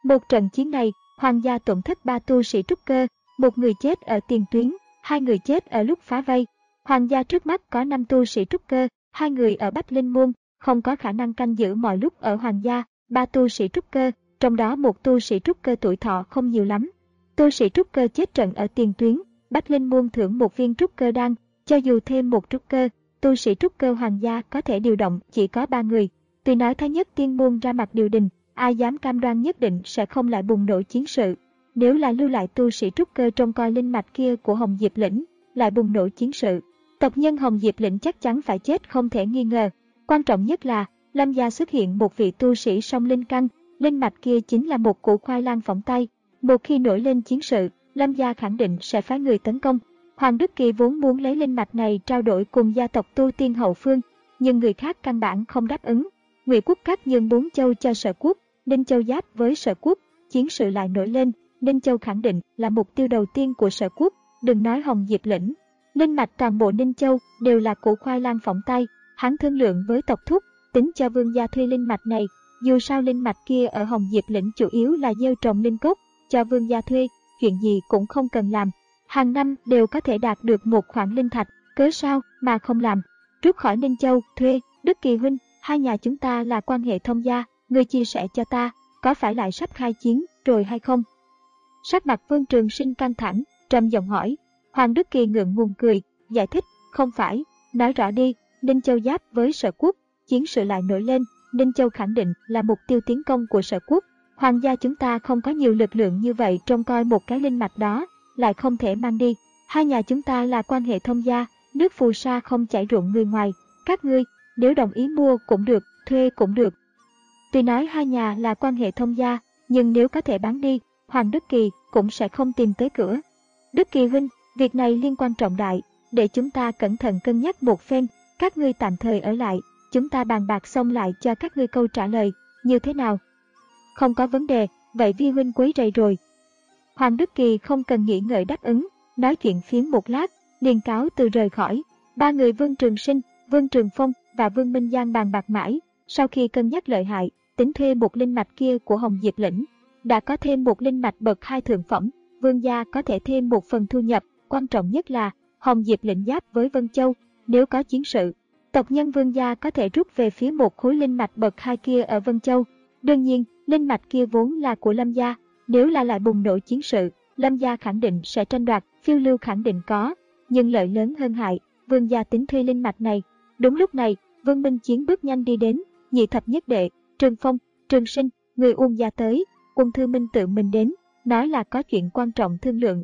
Speaker 1: Một trận chiến này, Hoàng gia tổn thất ba tu sĩ trúc cơ, một người chết ở tiền tuyến, hai người chết ở lúc phá vây. Hoàng gia trước mắt có năm tu sĩ trúc cơ, hai người ở Bách Linh Môn, không có khả năng canh giữ mọi lúc ở Hoàng gia, ba tu sĩ trúc cơ, trong đó một tu sĩ trúc cơ tuổi thọ không nhiều lắm. Tu sĩ trúc cơ chết trận ở tiền tuyến, Bách Linh Môn thưởng một viên trúc cơ đan, cho dù thêm một trúc cơ, tu sĩ trúc cơ Hoàng gia có thể điều động chỉ có ba người. Tuy nói Thái Nhất Tiên Môn ra mặt điều đình, ai dám cam đoan nhất định sẽ không lại bùng nổ chiến sự. Nếu là lưu lại tu sĩ trúc cơ trông coi linh mạch kia của Hồng Diệp Lĩnh, lại bùng nổ chiến sự, tộc nhân Hồng Diệp Lĩnh chắc chắn phải chết không thể nghi ngờ. Quan trọng nhất là, Lâm gia xuất hiện một vị tu sĩ song linh căn, linh mạch kia chính là một củ khoai lang phỏng tay. Một khi nổi lên chiến sự, Lâm gia khẳng định sẽ phái người tấn công. Hoàng Đức Kỳ vốn muốn lấy linh mạch này trao đổi cùng gia tộc tu tiên hậu phương, nhưng người khác căn bản không đáp ứng. Ngụy Quốc Các nhường bốn châu cho Sở Quốc, Ninh Châu giáp với Sở Quốc, chiến sự lại nổi lên. Ninh Châu khẳng định là mục tiêu đầu tiên của Sở Quốc, đừng nói Hồng Diệp Lĩnh. Linh mạch toàn bộ Ninh Châu đều là củ khoai lang phỏng tay. Hắn thương lượng với tộc thúc, tính cho vương gia thuê linh mạch này. Dù sao linh mạch kia ở Hồng Diệp Lĩnh chủ yếu là gieo trồng linh cốt, cho vương gia thuê, chuyện gì cũng không cần làm. Hàng năm đều có thể đạt được một khoản linh thạch, cớ sao mà không làm. Rút khỏi Ninh Châu, thuê, Đức Kỳ huynh, hai nhà chúng ta là quan hệ thông gia, ngươi chia sẻ cho ta, có phải lại sắp khai chiến rồi hay không? Sắc mặt Vương Trường Sinh căng thẳng, trầm giọng hỏi. Hoàng Đức Kỳ ngượng ngùng cười, giải thích, không phải, nói rõ đi. Ninh Châu giáp với Sở Quốc, chiến sự lại nổi lên, Ninh Châu khẳng định là mục tiêu tiến công của Sở Quốc. Hoàng gia chúng ta không có nhiều lực lượng như vậy trông coi một cái linh mạch đó, lại không thể mang đi. Hai nhà chúng ta là quan hệ thông gia, nước phù sa không chảy ruộng người ngoài. Các ngươi, nếu đồng ý mua cũng được, thuê cũng được. Tuy nói hai nhà là quan hệ thông gia, nhưng nếu có thể bán đi, Hoàng Đức Kỳ cũng sẽ không tìm tới cửa. Đức Kỳ huynh, việc này liên quan trọng đại, để chúng ta cẩn thận cân nhắc một phen, các ngươi tạm thời ở lại, chúng ta bàn bạc xong lại cho các ngươi câu trả lời, như thế nào? Không có vấn đề, vậy vi huynh quấy rầy rồi. Hoàng Đức Kỳ không cần nghĩ ngợi đáp ứng, nói chuyện phiếm một lát, liền cáo từ rời khỏi. Ba người Vương Trường Sinh, Vương Trường Phong và Vương Minh Giang bàn bạc mãi, sau khi cân nhắc lợi hại, tính thuê một linh mạch kia của Hồng Diệp Lĩnh. Đã có thêm một linh mạch bậc hai thượng phẩm, Vương gia có thể thêm một phần thu nhập, quan trọng nhất là Hồng Diệp Lĩnh giáp với Vân Châu, nếu có chiến sự, tộc nhân Vương gia có thể rút về phía một khối linh mạch bậc hai kia ở Vân Châu. Đương nhiên, linh mạch kia vốn là của Lâm gia, nếu là lại bùng nổ chiến sự, Lâm gia khẳng định sẽ tranh đoạt, phiêu lưu khẳng định có, nhưng lợi lớn hơn hại, Vương gia tính thuê linh mạch này. Đúng lúc này, Vương Minh Chiến bước nhanh đi đến, nhị thập nhất đệ, Trường Phong, Trường Sinh, người Uông gia tới, Uông Thư Minh tự mình đến, nói là có chuyện quan trọng thương lượng.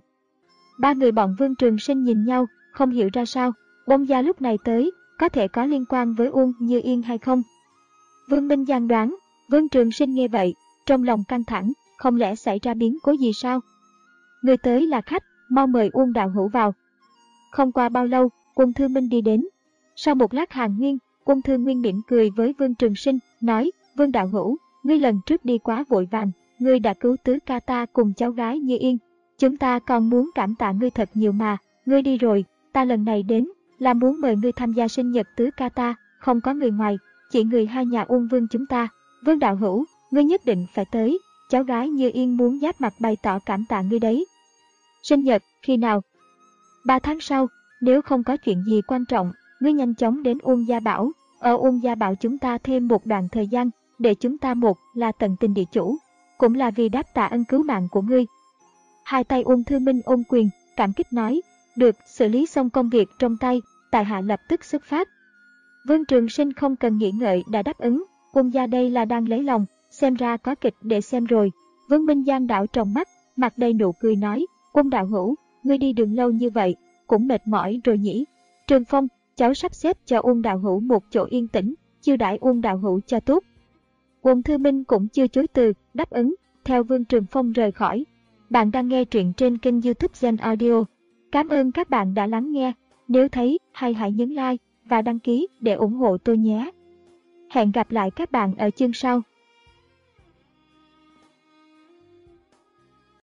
Speaker 1: Ba người bọn Vương Trường Sinh nhìn nhau, không hiểu ra sao, Uông gia lúc này tới, có thể có liên quan với Uông Như Yên hay không? Vương Minh Giang đoán, Vương Trường Sinh nghe vậy, trong lòng căng thẳng, không lẽ xảy ra biến cố gì sao? Người tới là khách, mau mời Uông đạo hữu vào. Không qua bao lâu, Uông Thư Minh đi đến. Sau một lát hàn huyên, Uông Thư Nguyên mỉm cười với Vương Trường Sinh, nói, Vương đạo hữu, ngươi lần trước đi quá vội vàng, ngươi đã cứu tứ ca ta cùng cháu gái Như Yên. Chúng ta còn muốn cảm tạ ngươi thật nhiều mà, ngươi đi rồi, ta lần này đến, là muốn mời ngươi tham gia sinh nhật tứ ca ta, không có người ngoài, chỉ người hai nhà Uông Vương chúng ta. Vương đạo hữu, ngươi nhất định phải tới, cháu gái Như Yên muốn giáp mặt bày tỏ cảm tạ ngươi đấy. Sinh nhật, khi nào? Ba tháng sau, nếu không có chuyện gì quan trọng, ngươi nhanh chóng đến Uông Gia Bảo, ở Uông Gia Bảo chúng ta thêm một đoạn thời gian, để chúng ta một là tận tình địa chủ, cũng là vì đáp tạ ân cứu mạng của ngươi. Hai tay Uông Thư Minh ôm quyền, cảm kích nói, được, xử lý xong công việc trong tay, tại hạ lập tức xuất phát. Vương Trường Sinh không cần nghĩ ngợi đã đáp ứng, Uông gia đây là đang lấy lòng, xem ra có kịch để xem rồi. Vương Minh Giang đảo trong mắt, mặt đầy nụ cười nói, Uông đạo hữu, ngươi đi đường lâu như vậy, cũng mệt mỏi rồi nhỉ. Trường Phong, cháu sắp xếp cho Uông đạo hữu một chỗ yên tĩnh, chiêu đãi Uông đạo hữu cho tốt. Uông Thư Minh cũng chưa chối từ, đáp ứng, theo Vương Trường Phong rời khỏi. Bạn đang nghe truyện trên kênh YouTube Gen Audio. Cảm ơn các bạn đã lắng nghe. Nếu thấy hay hãy nhấn like và đăng ký để ủng hộ tôi nhé. Hẹn gặp lại các bạn ở chương sau.